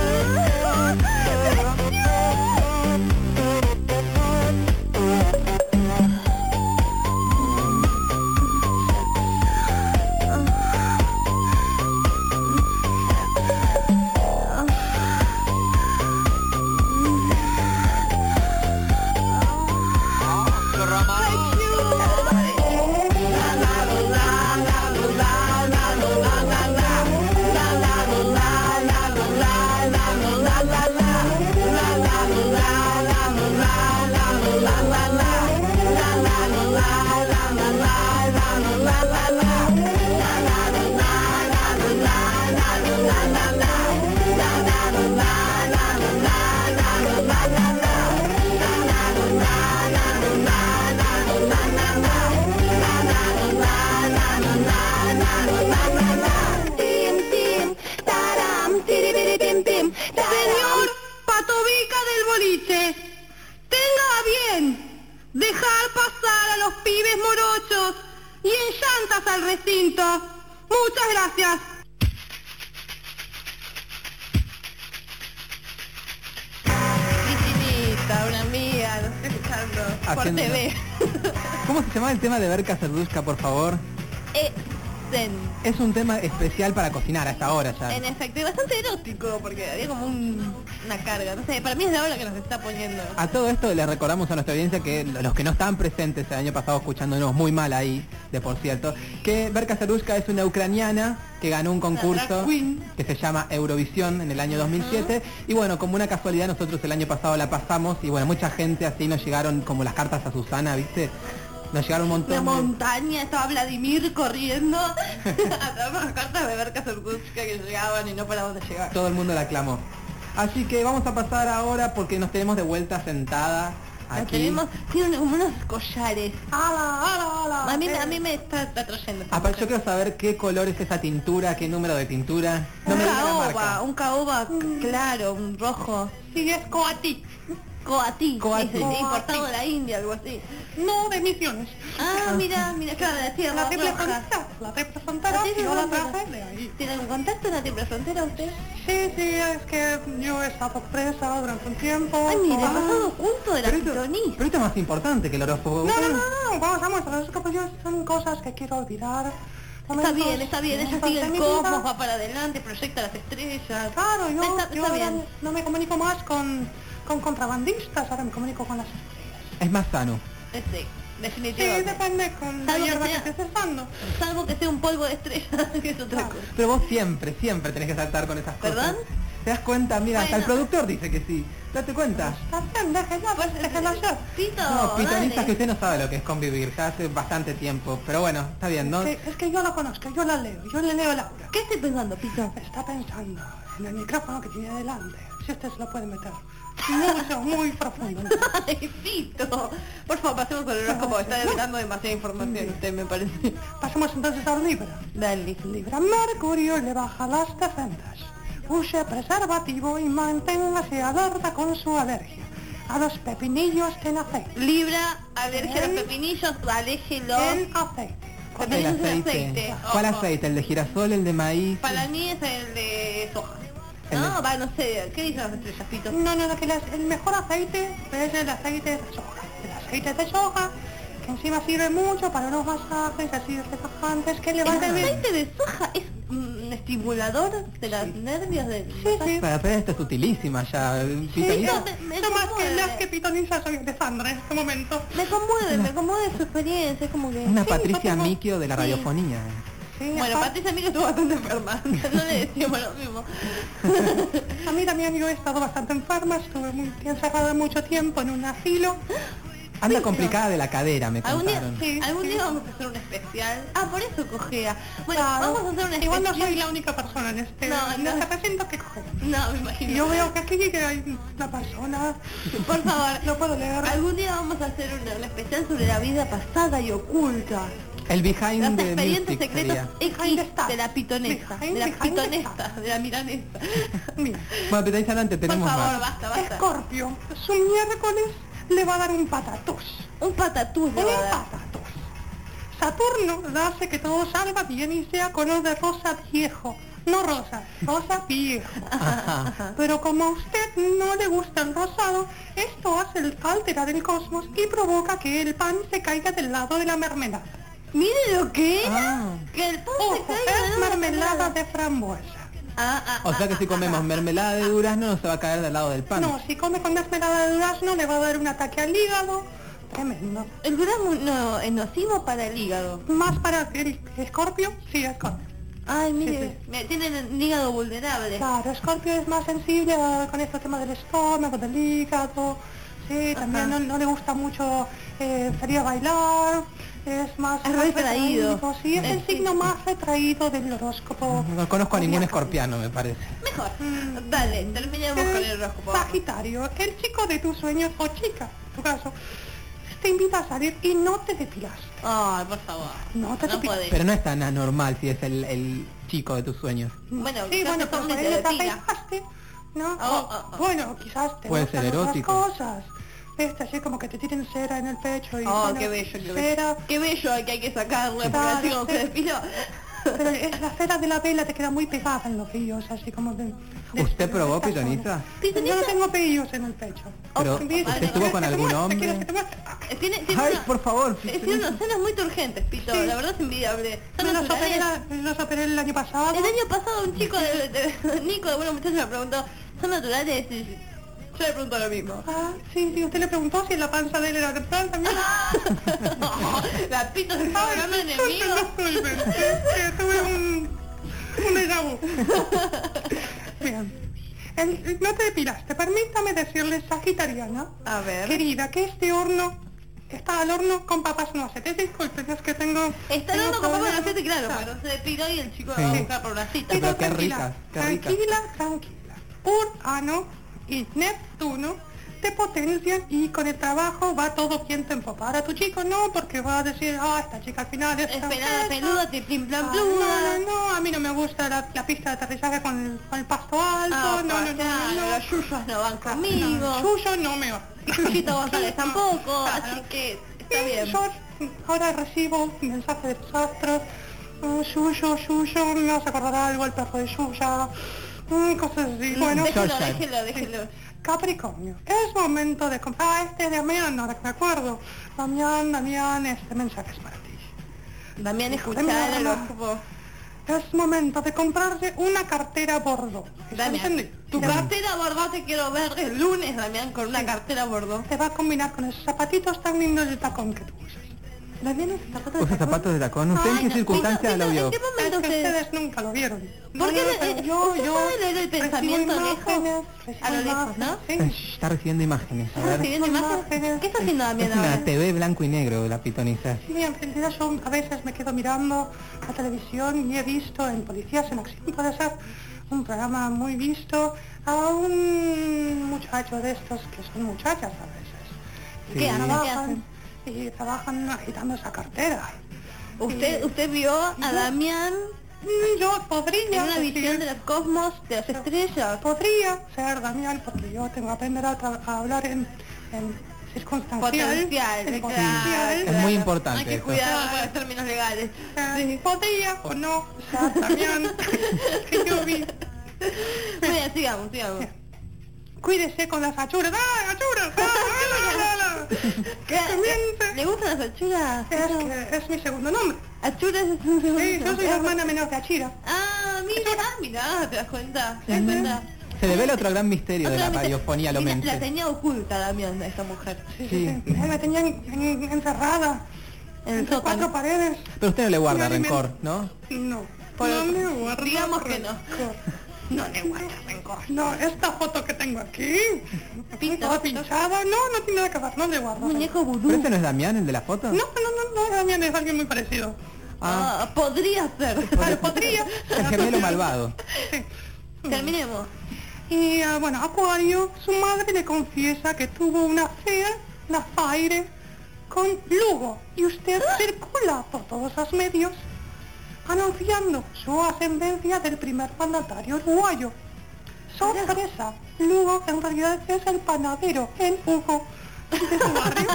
Tim, tim, taram, tiribiri, bim, bim. Señor Patovica del boliche, tenga a bien dejar pasar a los pibes morochos y en llantas al recinto. Muchas gracias. Cristinita, una amiga, nos estoy escuchando por Haciendo- T V. ¿Cómo se llama el tema de Berka Serduchka, por favor? Eh, zen. Es un tema especial para cocinar a esta hora ya. En efecto, y bastante erótico, porque había como un, una carga. No sé, para mí es la hora que nos está poniendo. A todo esto le recordamos a nuestra audiencia que los que no estaban presentes el año pasado escuchándonos muy mal ahí, de por cierto, que Berka Serdushka es una ucraniana que ganó un concurso que se llama Eurovisión en el año dos mil siete. Uh-huh. Y bueno, como una casualidad nosotros el año pasado la pasamos y bueno, mucha gente así nos llegaron como las cartas a Susana, ¿viste? Nos llegaron un montón. Una de... montaña, estaba Vladimir corriendo a través de las cartas de Berka Serdushka que llegaban y no paraban de llegar. Todo el mundo la aclamó. Así que vamos a pasar ahora porque nos tenemos de vuelta sentada aquí. Tenemos, tiene como unos collares. ¡Hala, hala, hala! A mí, me- a mí me está atrayendo. Aparte yo quiero saber qué color es esa tintura, qué número de tintura. No un me diga la caoba, marca. un caoba claro, un rojo. Sí, es Coatí. Coatí, Coatí. es, es importado de la India, algo así. No, de Misiones. Ah, mira, mira, claro, de la tierra La triple roja. frontera. La triple frontera. La Y triple yo la frontera. traje de ahí. ¿Tiene algún contacto en la triple frontera usted? Sí, sí, es que yo he estado presa durante un tiempo. Ay, mira, Ah. pasado oculto de la Pero esto, pitonía. pero esto es más importante que el horóscopo. No, no, no, no, vamos, vamos, los horóscopos son cosas que quiero olvidar. Está Momentos- bien, está bien, ella momentos sigue de el mi cosmos, vida. va para adelante, proyecta las estrellas. Claro, yo, Está, yo está ahora bien. no me comunico más con, con contrabandistas, ahora me comunico con las estrellas. Es más sano. Sí, Sí, definitivamente. depende con la Salvo que hierba que sea- estés usando. Salvo que sea un polvo de estrella, que es otra Claro. cosa. Pero vos siempre, siempre tenés que saltar con esas cosas. ¿Perdón? ¿Te das cuenta? Mira, hasta el Bueno. productor dice que sí. Date cuenta. Está bien, déjela, Pues, déjela hacer. Pito, No, pitonista dale. que usted no sabe lo que es convivir, ya hace bastante tiempo. Pero bueno, está bien, ¿no? Es que, es que yo la conozco, yo la leo, yo le leo a Laura. ¿Qué estoy pensando, Pito? Está pensando en el micrófono que tiene delante. Si usted se lo puede meter. Mucho, muy profundo. Ay, Pito. Por favor, pasemos con el horóscopo. Está dando demasiada información usted, me parece. Pasemos entonces a Libra. Dale. Libra, Mercurio le baja las defensas. Use preservativo y manténgase alerta con su alergia a los pepinillos en aceite. Libra, alergia a El- los pepinillos, aléjelo. En aceite. El Pepinillos de aceite. aceite. ¿Cuál ojo. aceite? ¿El de girasol, el de maíz? Para mí es el de soja. El No, de- va, no sé. ¿Qué dicen las estrellas, Pito? No, no, no, que las- el mejor aceite es el aceite de soja. El aceite de soja, que encima sirve mucho para los masajes así relajantes, que le El van a bien. aceite de soja es un estimulador de los nervios del... Sí, sí. Pero, pero esto es utilísima ya. Sí, Pitonista. yo, me- me yo más que, conmueve. más que pitoniza soy de Sandra en este momento. Me conmueve, me conmueve su experiencia, es como que... Una Sí, Patricia yo tengo- Miquio de la Sí. radiofonía. Sí, Bueno, aparte- Patricia Amigo estuvo bastante enferma, no le decíamos lo mismo. A mí también yo he estado bastante enferma, estuve muy encerrada mucho tiempo en un asilo. Anda complicada de la cadera, me Algún día, contaron. Sí, algún sí. día vamos a hacer un especial. Ah, por eso cojea. Bueno, Claro. vamos a hacer un especial. Igual no soy la única persona en este, No, en no. este recinto que coge. No, me imagino. Y yo veo que aquí que hay una persona, Por favor, no puedo leer. algún día vamos a hacer un, un especial sobre la vida pasada y oculta. El behind Los the expedientes music secretos sería. X Behind the stars. de la pitonesta, Behind- de la behind the pitonesta, de la milanesa. Mira, Bueno, pero adelante Por tenemos favor, más. basta, basta. Escorpio, su miércoles le va a dar un patatús. Un patatús Un le va a dar. patatús. Saturno hace que todo salga bien y sea color de rosa viejo. No rosa, rosa viejo. Ajá. Pero como a usted no le gusta el rosado, esto hace el alterar el cosmos y provoca que el pan se caiga del lado de la mermelada. Mire lo que era. Ah. Que el pan Ojo, se caiga de es una mermelada de frambuesa. Ah, ah, O sea que ah, si ah, comemos ah, mermelada de durazno no se va a caer del lado del pan. No, si come con mermelada de durazno le va a dar un ataque al hígado. Tremendo. El durazno no, es nocivo para el hígado. Más para el escorpio, sí, escorpio. Ay, mire, Sí, me tienen el hígado vulnerable. Claro, Escorpio es más sensible a- con este tema del estómago, del hígado. Sí, también no, no le gusta mucho eh, salir a bailar. Es más, Es más retraído. Sí, es Eh, el sí, signo sí. más retraído del horóscopo. No conozco a ningún zodiacal. escorpiano, me parece. Mejor. Dale, terminemos Eh, con el horóscopo. Sagitario, el chico de tus sueños o chica, en tu caso, te invita a salir y no te depilaste. Ay, por favor. No te no depilas. puede. Pero no es tan anormal si es el, el chico de tus sueños. Bueno, Sí, quizás bueno, te pero pones por de ahí te depila. afeitaste, ¿no? Oh, O- oh, oh. Bueno, quizás te Puede gustan ser otras erótico. cosas. Este, así como que te tiren cera en el pecho y Oh, bueno, qué bello, qué cera. bello. Qué bello que hay que sacarle porque Claro, el chico sí. se despiló. Pero es la cera de la vela te queda muy pegada en los vellos, así como de... de ¿Usted de probó esta pitoniza? zona. Yo no tengo pelillos en el pecho. Pero, ¿Viste? ¿usted estuvo con ¿Quieres que te algún muestre? ¿Quieres hombre? que te muestre? Ah, Eh, Tiene, tiene Ay, una- por favor. eh, tiene unas escenas muy turgentes, Pito. Sí. La verdad es envidiable. Son me los operé, naturales. la- me los operé el año pasado. El año pasado un chico de, de- Nico de Buenos Muchachos me preguntó, ¿son naturales? Y yo le pregunto lo mismo. Ah, sí, sí, usted le preguntó si en la panza de él era natural también. No, la Pito se está hablando enemigo. Tuve un... un déjà vu. Bien. El- no te depilaste, permítame decirle, sagitariana, A ver. querida, que este horno está al horno con papas no se te disculpen, es que tengo... Está tengo hablando con papá problemas. de aceite, claro, pero se despidó y el chico Sí. va a buscar por una cita. Pero qué tranquila, ricas, qué ricas. Tranquila, tranquila. Urano y Neptuno te potencian y con el trabajo va todo viento en popa. Ahora tu chico no, porque va a decir, ah, esta chica al final es Es francesa. pelada, peluda, te plim plan Ah, pluda. no, no, no, a mí no me gusta la, la pista de aterrizaje con el, con el pasto alto, Ah, no, no, no, claro, no, no. los yuyos no van No, conmigo. Yuyo no me va. Chuyito González tampoco, Claro. así que está Y bien. Yo ahora recibo mensajes de los astros, mm, Yuyo, Yuyo, me vas a acordar algo, el perro de Yuya, mm, cosas así. Bueno, déjelo, Yo ya. déjelo, déjelo. Capricornio, es momento de comprar, ah, este de Damián, ahora que me acuerdo. Damián, Damián, este mensaje es para ti. Damián, Hijo de escuchar el mamá. horóscopo. Es momento de comprarse una cartera Bordeaux. Damián, ¿Entendí? tu Te va- cartera bordó te quiero ver el lunes, Damián, con una cartera bordó. Te va a combinar con esos zapatitos tan lindos de tacón que tú usas. Damián usa zapatos de ¿Usa tacón. zapatos de tacón? ¿Usted en Ay, qué no, circunstancia Pito, lo Pito, vio? ¿En qué Es momento que ustedes? ustedes nunca lo vieron. ¿Por qué No, le- pero eh, yo, usted yo sabe leer el recibo pensamiento imágenes, lejos? recibo A lo lejos, ¿no? imágenes, Ay, sí. está recibiendo imágenes. A ¿Está ver. recibiendo imágenes? Imágenes. ¿Qué está haciendo Damián Es una ahora? T V blanco y negro, la pitoniza. Sí, en realidad yo a veces me quedo mirando la televisión y he visto en Policías en Acción, puede ser un programa muy visto, a un muchacho de estos que son muchachas a veces. Sí. ¿Qué hacen? ¿Qué Trabajan, hacen? y trabajan agitando esa cartera. Usted, usted vio a Damián Mm, Yo podría en una decir- visión de los cosmos, de las estrellas. Podría ser Damián, porque yo tengo que aprender a, tra- a hablar en, en circunstancial. Potencial, en claro, potencial. Es muy importante Hay que eso. cuidar con los términos legales. Eh, Podría o no ser Damián, que yo vi. Muy bien, sigamos, sigamos. Cuídese con las achuras. ¡Ah, achuras! ¡Ah, ah, ah, ah! ¿Qué? También se- ¿Le gustan las achuras? Es que es mi segundo nombre. Achuras es un segundo. Sí, yo soy la hermana menor de Achira. Ah, mira, ah, mira, te das cuenta, te das cuenta. Se le ve el otro gran misterio de la Otra vez, radiofonía la, la lomense. tenía oculta Damián, esta mujer. Sí, Sí. sí, sí. Me tenían en- encerrada En el entre sótano. cuatro paredes. Pero usted no le guarda Y alimento- rencor, ¿no? No, Por- no me guardo digamos que no. rencor. No le guardo rencor. No, esta foto que tengo aquí, Pinta, toda pinta. pinchada, no, no tiene nada que ver, no le guardo rencor. Muñeco ¿Pero vudú. ese no es Damián, el de la foto? No, no, no, no, Damián es alguien muy parecido. Ah, Ah, podría ser. Pero podría. el gemelo malvado. Sí. Terminemos. Y ah, bueno, Acuario, su madre le confiesa que tuvo una fea, una faire, con Lugo. Y usted circula por todos los medios anunciando su ascendencia del primer mandatario uruguayo. Sorpresa, Lugo en realidad es el panadero, el Hugo de su barrio.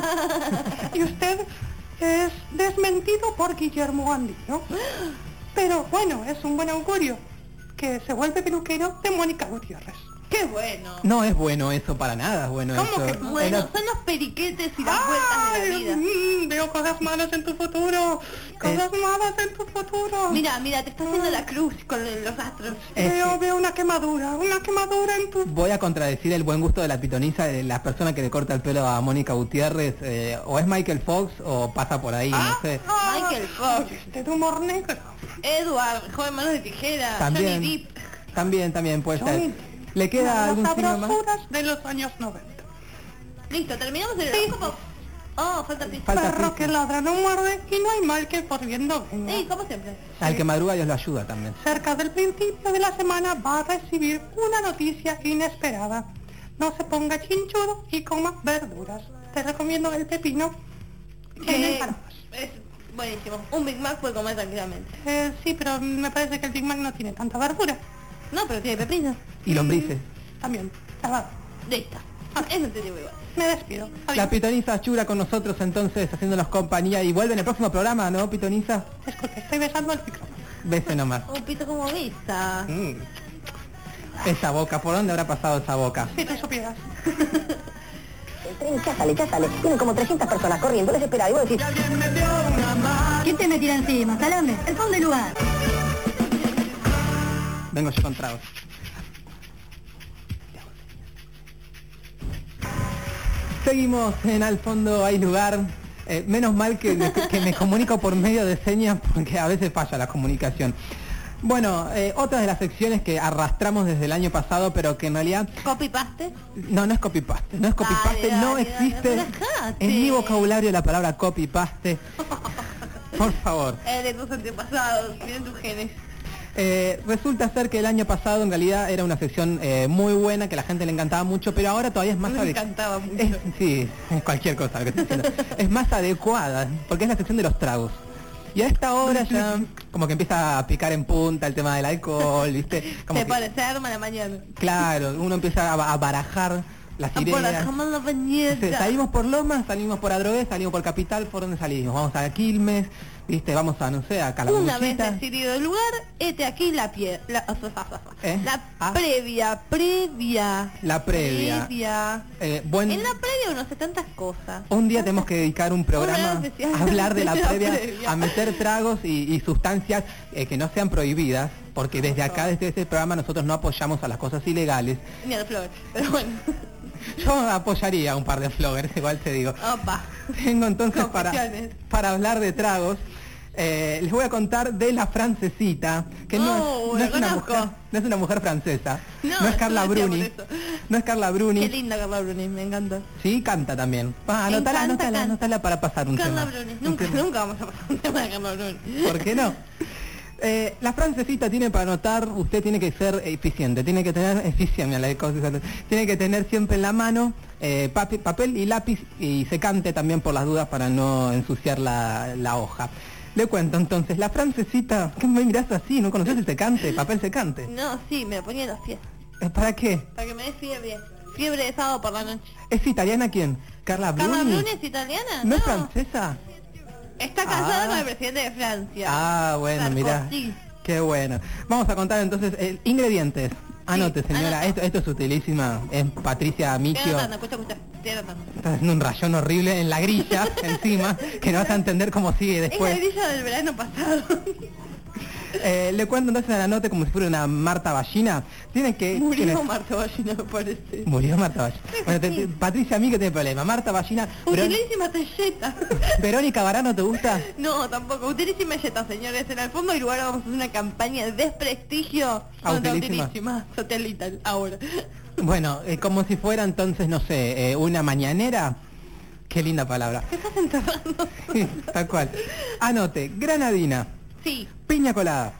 Y usted es desmentido por Guillermo Andino. Pero bueno, es un buen augurio que se vuelve peluquero de Mónica Gutiérrez. Qué bueno. No es bueno eso para nada, es bueno ¿Cómo eso. que no? Bueno, Era- son los periquetes y las vueltas de la Ay, vida. mm, veo cosas malas en tu futuro, cosas malas en tu futuro. Mira, mira, te está haciendo la cruz con los astros. Es Veo, que- veo una quemadura, una quemadura en tu... Voy a contradecir el buen gusto de la pitoniza de la persona que le corta el pelo a Mónica Gutiérrez. eh, o es Michael Fox o pasa por ahí, no sé. Ah, Michael Fox. Este de humor negro. Edward, joven manos de tijera. También, Johnny Depp. también, también puede Johnny ser. ¿Le queda Las algún signo más? sabrosuras de los años noventa. Listo, terminamos el horóscopo. Oh, falta pista. Falta Perro pista. que ladra no muerde y no hay mal que por bien no venga. Sí, como siempre. Al que madruga Dios lo ayuda también. Cerca del principio de la semana va a recibir una noticia inesperada. No se ponga chinchudo y coma verduras. Te recomiendo el pepino en Eh, empanadas. es buenísimo. Un Big Mac puede comer tranquilamente. Eh, sí, pero me parece que el Big Mac no tiene tanta verdura. No, pero tiene pepino. Y lombrices. También, lavado. Listo. Ah, eso te digo igual. Me despido. La Adiós. pitoniza Chura con nosotros entonces, haciéndonos compañía. Y vuelve en el próximo programa, ¿no, pitoniza? Disculpe, estoy besando el micrófono. Bese nomás. Un pito como vista. Mm. Esa boca, ¿por dónde habrá pasado esa boca? Si tú supieras. El tren, chátale, chátale. Tienen como trescientas personas corriendo, desesperado. Y vos decís... ¿Quién te metió encima? Salame, el fondo del lugar. Vengo yo con tragos. Seguimos en Al Fondo Hay Lugar. Eh, menos mal que, que me comunico por medio de señas porque a veces falla la comunicación. Bueno, eh, otra de las secciones que arrastramos desde el año pasado, pero que en realidad... ¿Copy-paste? No, no es copy-paste, no es copy-paste, Dale, no dale, existe dale, relajate. en mi vocabulario la palabra copy-paste. Por favor. Eh, de tus antepasados, miren tus genes. Eh, resulta ser que el año pasado en realidad era una sección eh, muy buena, que a la gente le encantaba mucho, pero ahora todavía es más Me ade- encantaba mucho. es- sí, es cualquier cosa lo que estoy diciendo. Es más adecuada, porque es la sección de los tragos. Y a esta hora ya como que empieza a picar en punta el tema del alcohol, ¿viste? Como Se que- parece, arma la mañana. claro, uno empieza a, a barajar las Por ideas. la cama en la Sí, bañera. salimos por Lomas, salimos por Adrogué, salimos por Capital, ¿por dónde salimos? Vamos a Quilmes, ¿viste? Vamos a, no sé, a Una vez Calamuchita. decidido el lugar, este aquí la pie, la, ¿Eh? la Ah. previa, previa. La previa. Previa. Eh, buen... En la previa uno hace tantas cosas. Un día tenemos que dedicar un programa programa especial a hablar de la de la previa, previa. a meter tragos y, y sustancias eh, que no sean prohibidas, porque desde acá, desde este programa, nosotros no apoyamos a las cosas ilegales. Ni al flor, pero bueno. Yo apoyaría a un par de floggers, igual te digo. Opa. Tengo entonces para, Confesiones. para hablar de tragos. Eh, les voy a contar de la francesita, que no, Oh, es, no, la es una conozco. mujer, no es una mujer francesa, No, no, es Carla yo decía Bruni, por eso. no es Carla Bruni, Qué linda Carla Bruni, me encanta. sí, canta también. Ah, Me anotala, encanta, anotala, canta. anotala para pasar un Carla tema. Bruni. Un Nunca, tema. nunca vamos a pasar un tema de Carla Bruni. ¿Por qué no? Eh, la francesita tiene para anotar, usted tiene que ser eficiente, tiene que tener eficiencia, la de cosas, tiene que tener siempre en la mano eh, papi- papel y lápiz y secante también por las dudas para no ensuciar la, la hoja. Le cuento entonces, la francesita, ¿qué me mirás así? ¿No conoces el secante? Papel secante. No, sí, me lo ponía en los pies. ¿Eh, ¿Para qué? Para que me dé fiebre. Fiebre de sábado por la noche. ¿Es italiana quién? ¿Carla Bruni? ¿Carla Bruni es italiana? ¿No es francesa? Está casada Ah. con el presidente de Francia. Ah, bueno, mirá. Sarkozy. Qué bueno. Vamos a contar entonces eh, ingredientes. Anote, señora, anoto. esto, esto es utilísima. Es Patricia Estoy Michio. anotando, escucha, escucha. Estoy anotando. Está haciendo un rayón horrible en la grilla encima, que no vas a entender cómo sigue Es la después. grilla del verano pasado. Eh, le cuento entonces la nota como si fuera una Marta Ballina. Tiene que... Murió tiene- Marta Ballina, me parece. Murió Marta Ballina. Bueno, te- te- Patricia Michio tiene problema. Marta Ballina... Verón- Utilísima talleta. Verónica Barano, ¿te gusta? No, tampoco. Utilísima yeta, señores. En el fondo del lugar vamos a hacer una campaña de desprestigio Ah, contra utilísima. Utilísima. Satelital, ahora. Bueno, eh, como si fuera entonces, no sé, eh, una mañanera. Qué linda palabra. ¿Te estás enterrando? Tal cual. Anote, granadina, Sí. piña colada,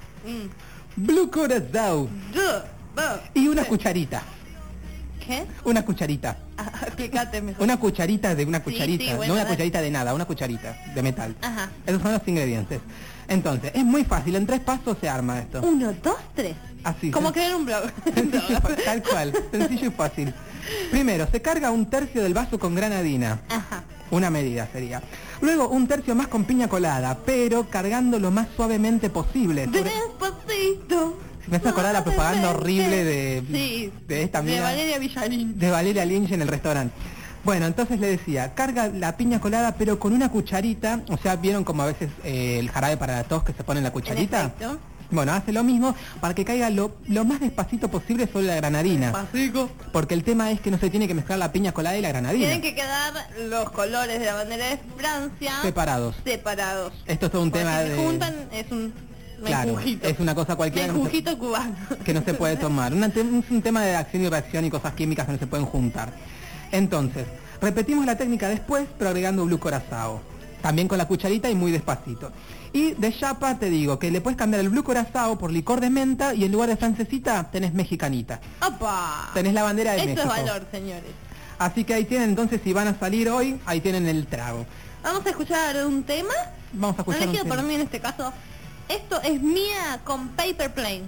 Mm. blue curacao Duh, buh. y una Sí. cucharita. ¿Qué? Una cucharita. Ah, explícate mejor. Una cucharita de una Sí, cucharita. sí, bueno, no una dale. cucharita de nada, una cucharita de metal. Ajá. Esos son los ingredientes. Entonces, es muy fácil, en tres pasos se arma esto. Uno, dos, tres. Así. Como sen- crear un blog. sencillo y fa- tal cual, sencillo y fácil. Primero, se carga un tercio del vaso con granadina. Ajá. Una medida sería. Luego un tercio más con piña colada, pero cargando lo más suavemente posible. Sobre- Despacito. Me hace acordar la propaganda horrible de, Sí, de esta de mina, Valeria Villalín. de Valeria Lynch en el restaurante. Bueno, entonces le decía, carga la piña colada pero con una cucharita, o sea, ¿vieron como a veces eh, el jarabe para la tos que se pone en la cucharita? efecto. Bueno, hace lo mismo para que caiga lo, lo más despacito posible sobre la granadina. Pasico. Porque el tema es que no se tiene que mezclar la piña colada y la granadina. Tienen que quedar los colores de la bandera de Francia Separados. separados. Esto es todo un Porque tema si se de... juntan es un Claro, menjujito. es una cosa cualquiera que no se- Menjujito cubano. que no se puede tomar. Una te- es un tema de acción y reacción y cosas químicas que no se pueden juntar. Entonces, repetimos la técnica después, pero agregando blue curazao. También con la cucharita y muy despacito. Y de chapa te digo que le puedes cambiar el blue curazao por licor de menta y en lugar de francesita tenés mexicanita. ¡Opa! Tenés la bandera de Eso México. es valor, señores. Así que ahí tienen entonces, si van a salir hoy, ahí tienen el trago. Vamos a escuchar un tema. Vamos a No escuchar un elegido por tema. mí en este caso. Esto es Mía con Paper Plane.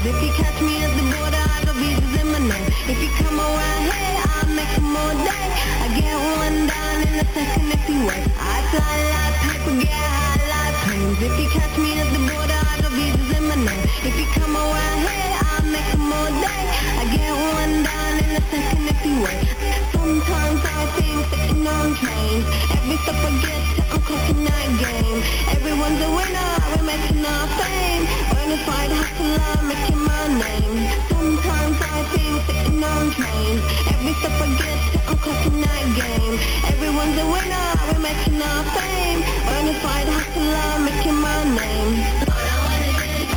If you catch me at the border, I got visas in my name. If you come around here, I'll make them all day. I get one down in a second if you wait. I fly like paper, get high like planes. If you catch me at the border, I got visas in my name. If you come around here, I'll make them all day. I get one down in a second if you wait. Sometimes I think sitting on trains. Every stop I get to, I'm clocking that game. Everyone's a winner, we're making our fame. Bonafide hustler, making my name. Sometimes I think sitting on trains. Every stop I get to, I'm clocking that game. Everyone's a winner, we're making our fame. Bonafide hustler, making my name. All I wanna do is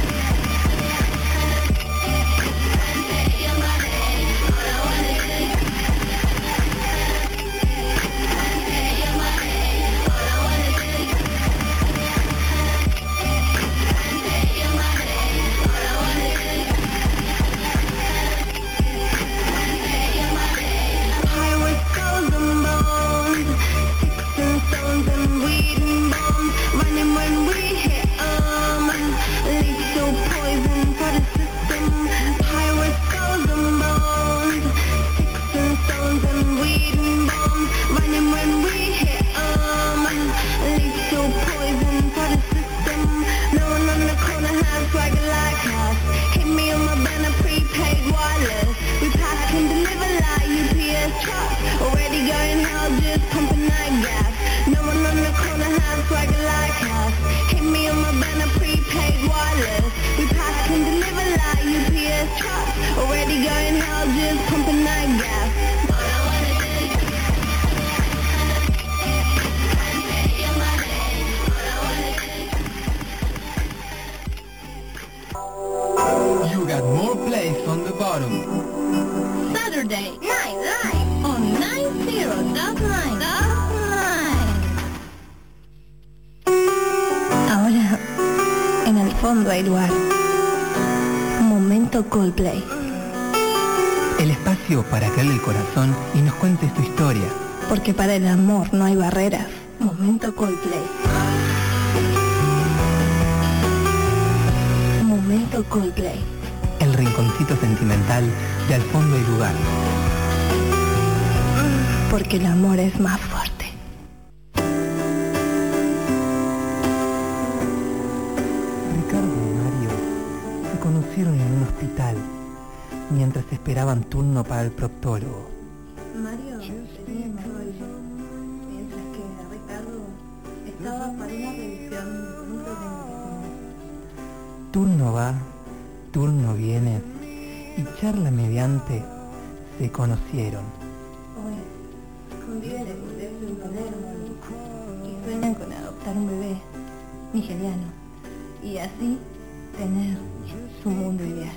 say your name. All I wanna do is Saturday Night Live on noventa punto nueve. Ahora, en el fondo hay lugar. Momento Coldplay. El espacio para que hable el corazón y nos cuentes tu historia. Porque para el amor no hay barreras. Momento Coldplay. Momento Coldplay. El rinconcito sentimental de Al Fondo Hay Lugar. Porque el amor es más fuerte. Ricardo y Mario se conocieron en un hospital mientras esperaban turno para el proctólogo. Mario tenía hemorroides, mientras que Ricardo estaba para una revisión de un problema que tiene. Turno va, turno viene, y charla mediante se conocieron. Hoy conviven el teléfono Palermo y sueñan con adoptar un bebé nigeriano y así tener su mundo ideal.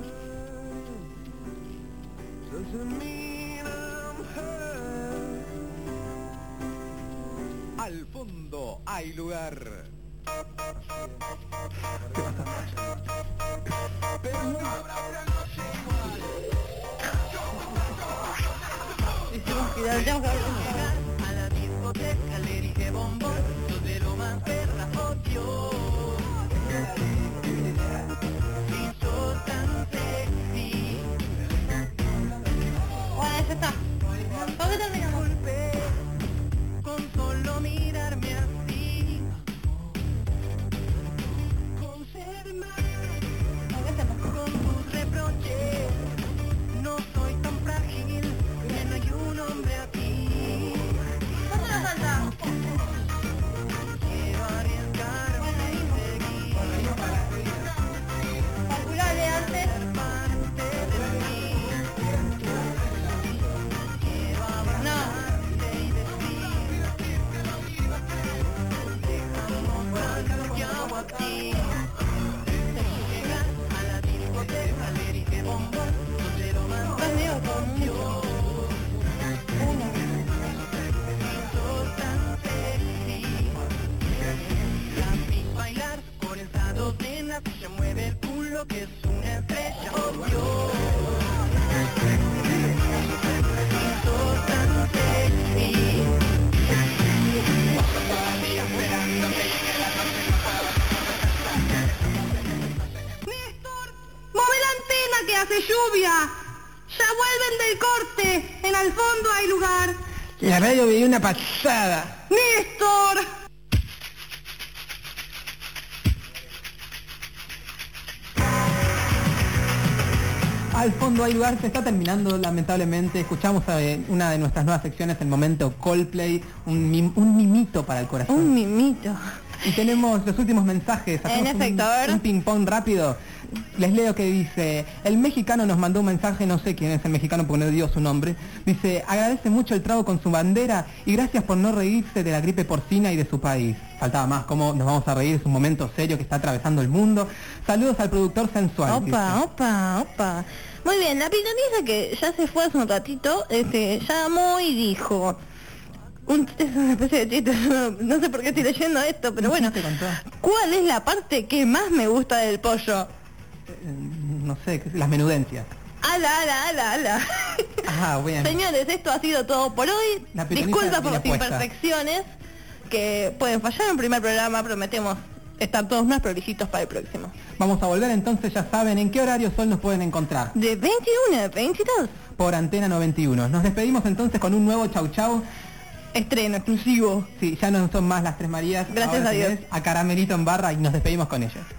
Al fondo hay lugar. Pero no habrá una noche igual. Hicimos cuidado, ya vamos a A la discoteca le dije bombón, yo te lo más perra odio. Si sos tan sexy. Bueno, ya está. ¿Por qué terminamos? Con solo mirarme así. Con ser más. Con tus reproches. No soy tan frágil, que no hay un hombre aquí. ¿Cómo nos falta? Quiero arriesgarme y seguir. Calculale antes. Parte de mí. Quiero No. abrazarte y decir. Dejamos algo que hago aquí. Llegar a la discoteca le dije bombón, yo te lo mando. Estás medio con mucho. Uno. Sos tan sexy. La vi bailar con el dedo de la silla, mueve el culo que es una estrella, obvio. Sos tan sexy. Néstor, mueve la hace lluvia. Ya vuelven del corte. En el fondo hay lugar. La radio veía una pasada. Néstor. Al fondo hay lugar, se está terminando lamentablemente. Escuchamos eh, una de nuestras nuevas secciones, el momento Coldplay, un, mim, un mimito para el corazón. Un mimito. Y tenemos los últimos mensajes. En efecto, un, a ver. un ping pong rápido. Les leo que dice, el mexicano nos mandó un mensaje, no sé quién es el mexicano porque no dio su nombre. Dice, agradece mucho el trago con su bandera y gracias por no reírse de la gripe porcina y de su país. Faltaba más, cómo nos vamos a reír, es un momento serio que está atravesando el mundo. Saludos al productor sensual. Opa, dice. opa, opa. Muy bien, la pitonisa que ya se fue hace un ratito, este, llamó y dijo... Un, es una especie de chiste, no, no sé por qué estoy leyendo esto, pero bueno. ¿Cuál es la parte que más me gusta del pollo? No sé, las menudencias. Ala, ala, ala, ala. Ah, bien. Señores, esto ha sido todo por hoy. La pitonisa Disculpa por las viene puesta. imperfecciones que pueden fallar en un primer programa. Prometemos estar todos más prolijitos para el próximo. Vamos a volver entonces, ya saben en qué horario Sol nos pueden encontrar. De veintiuno a veintidós. Por Antena noventa y uno. Nos despedimos entonces con un nuevo chau chau. Estreno exclusivo. Sí, ya no son más las Tres Marías. Gracias Ahora a Dios. tenés a Caramelito en barra y nos despedimos con ellos.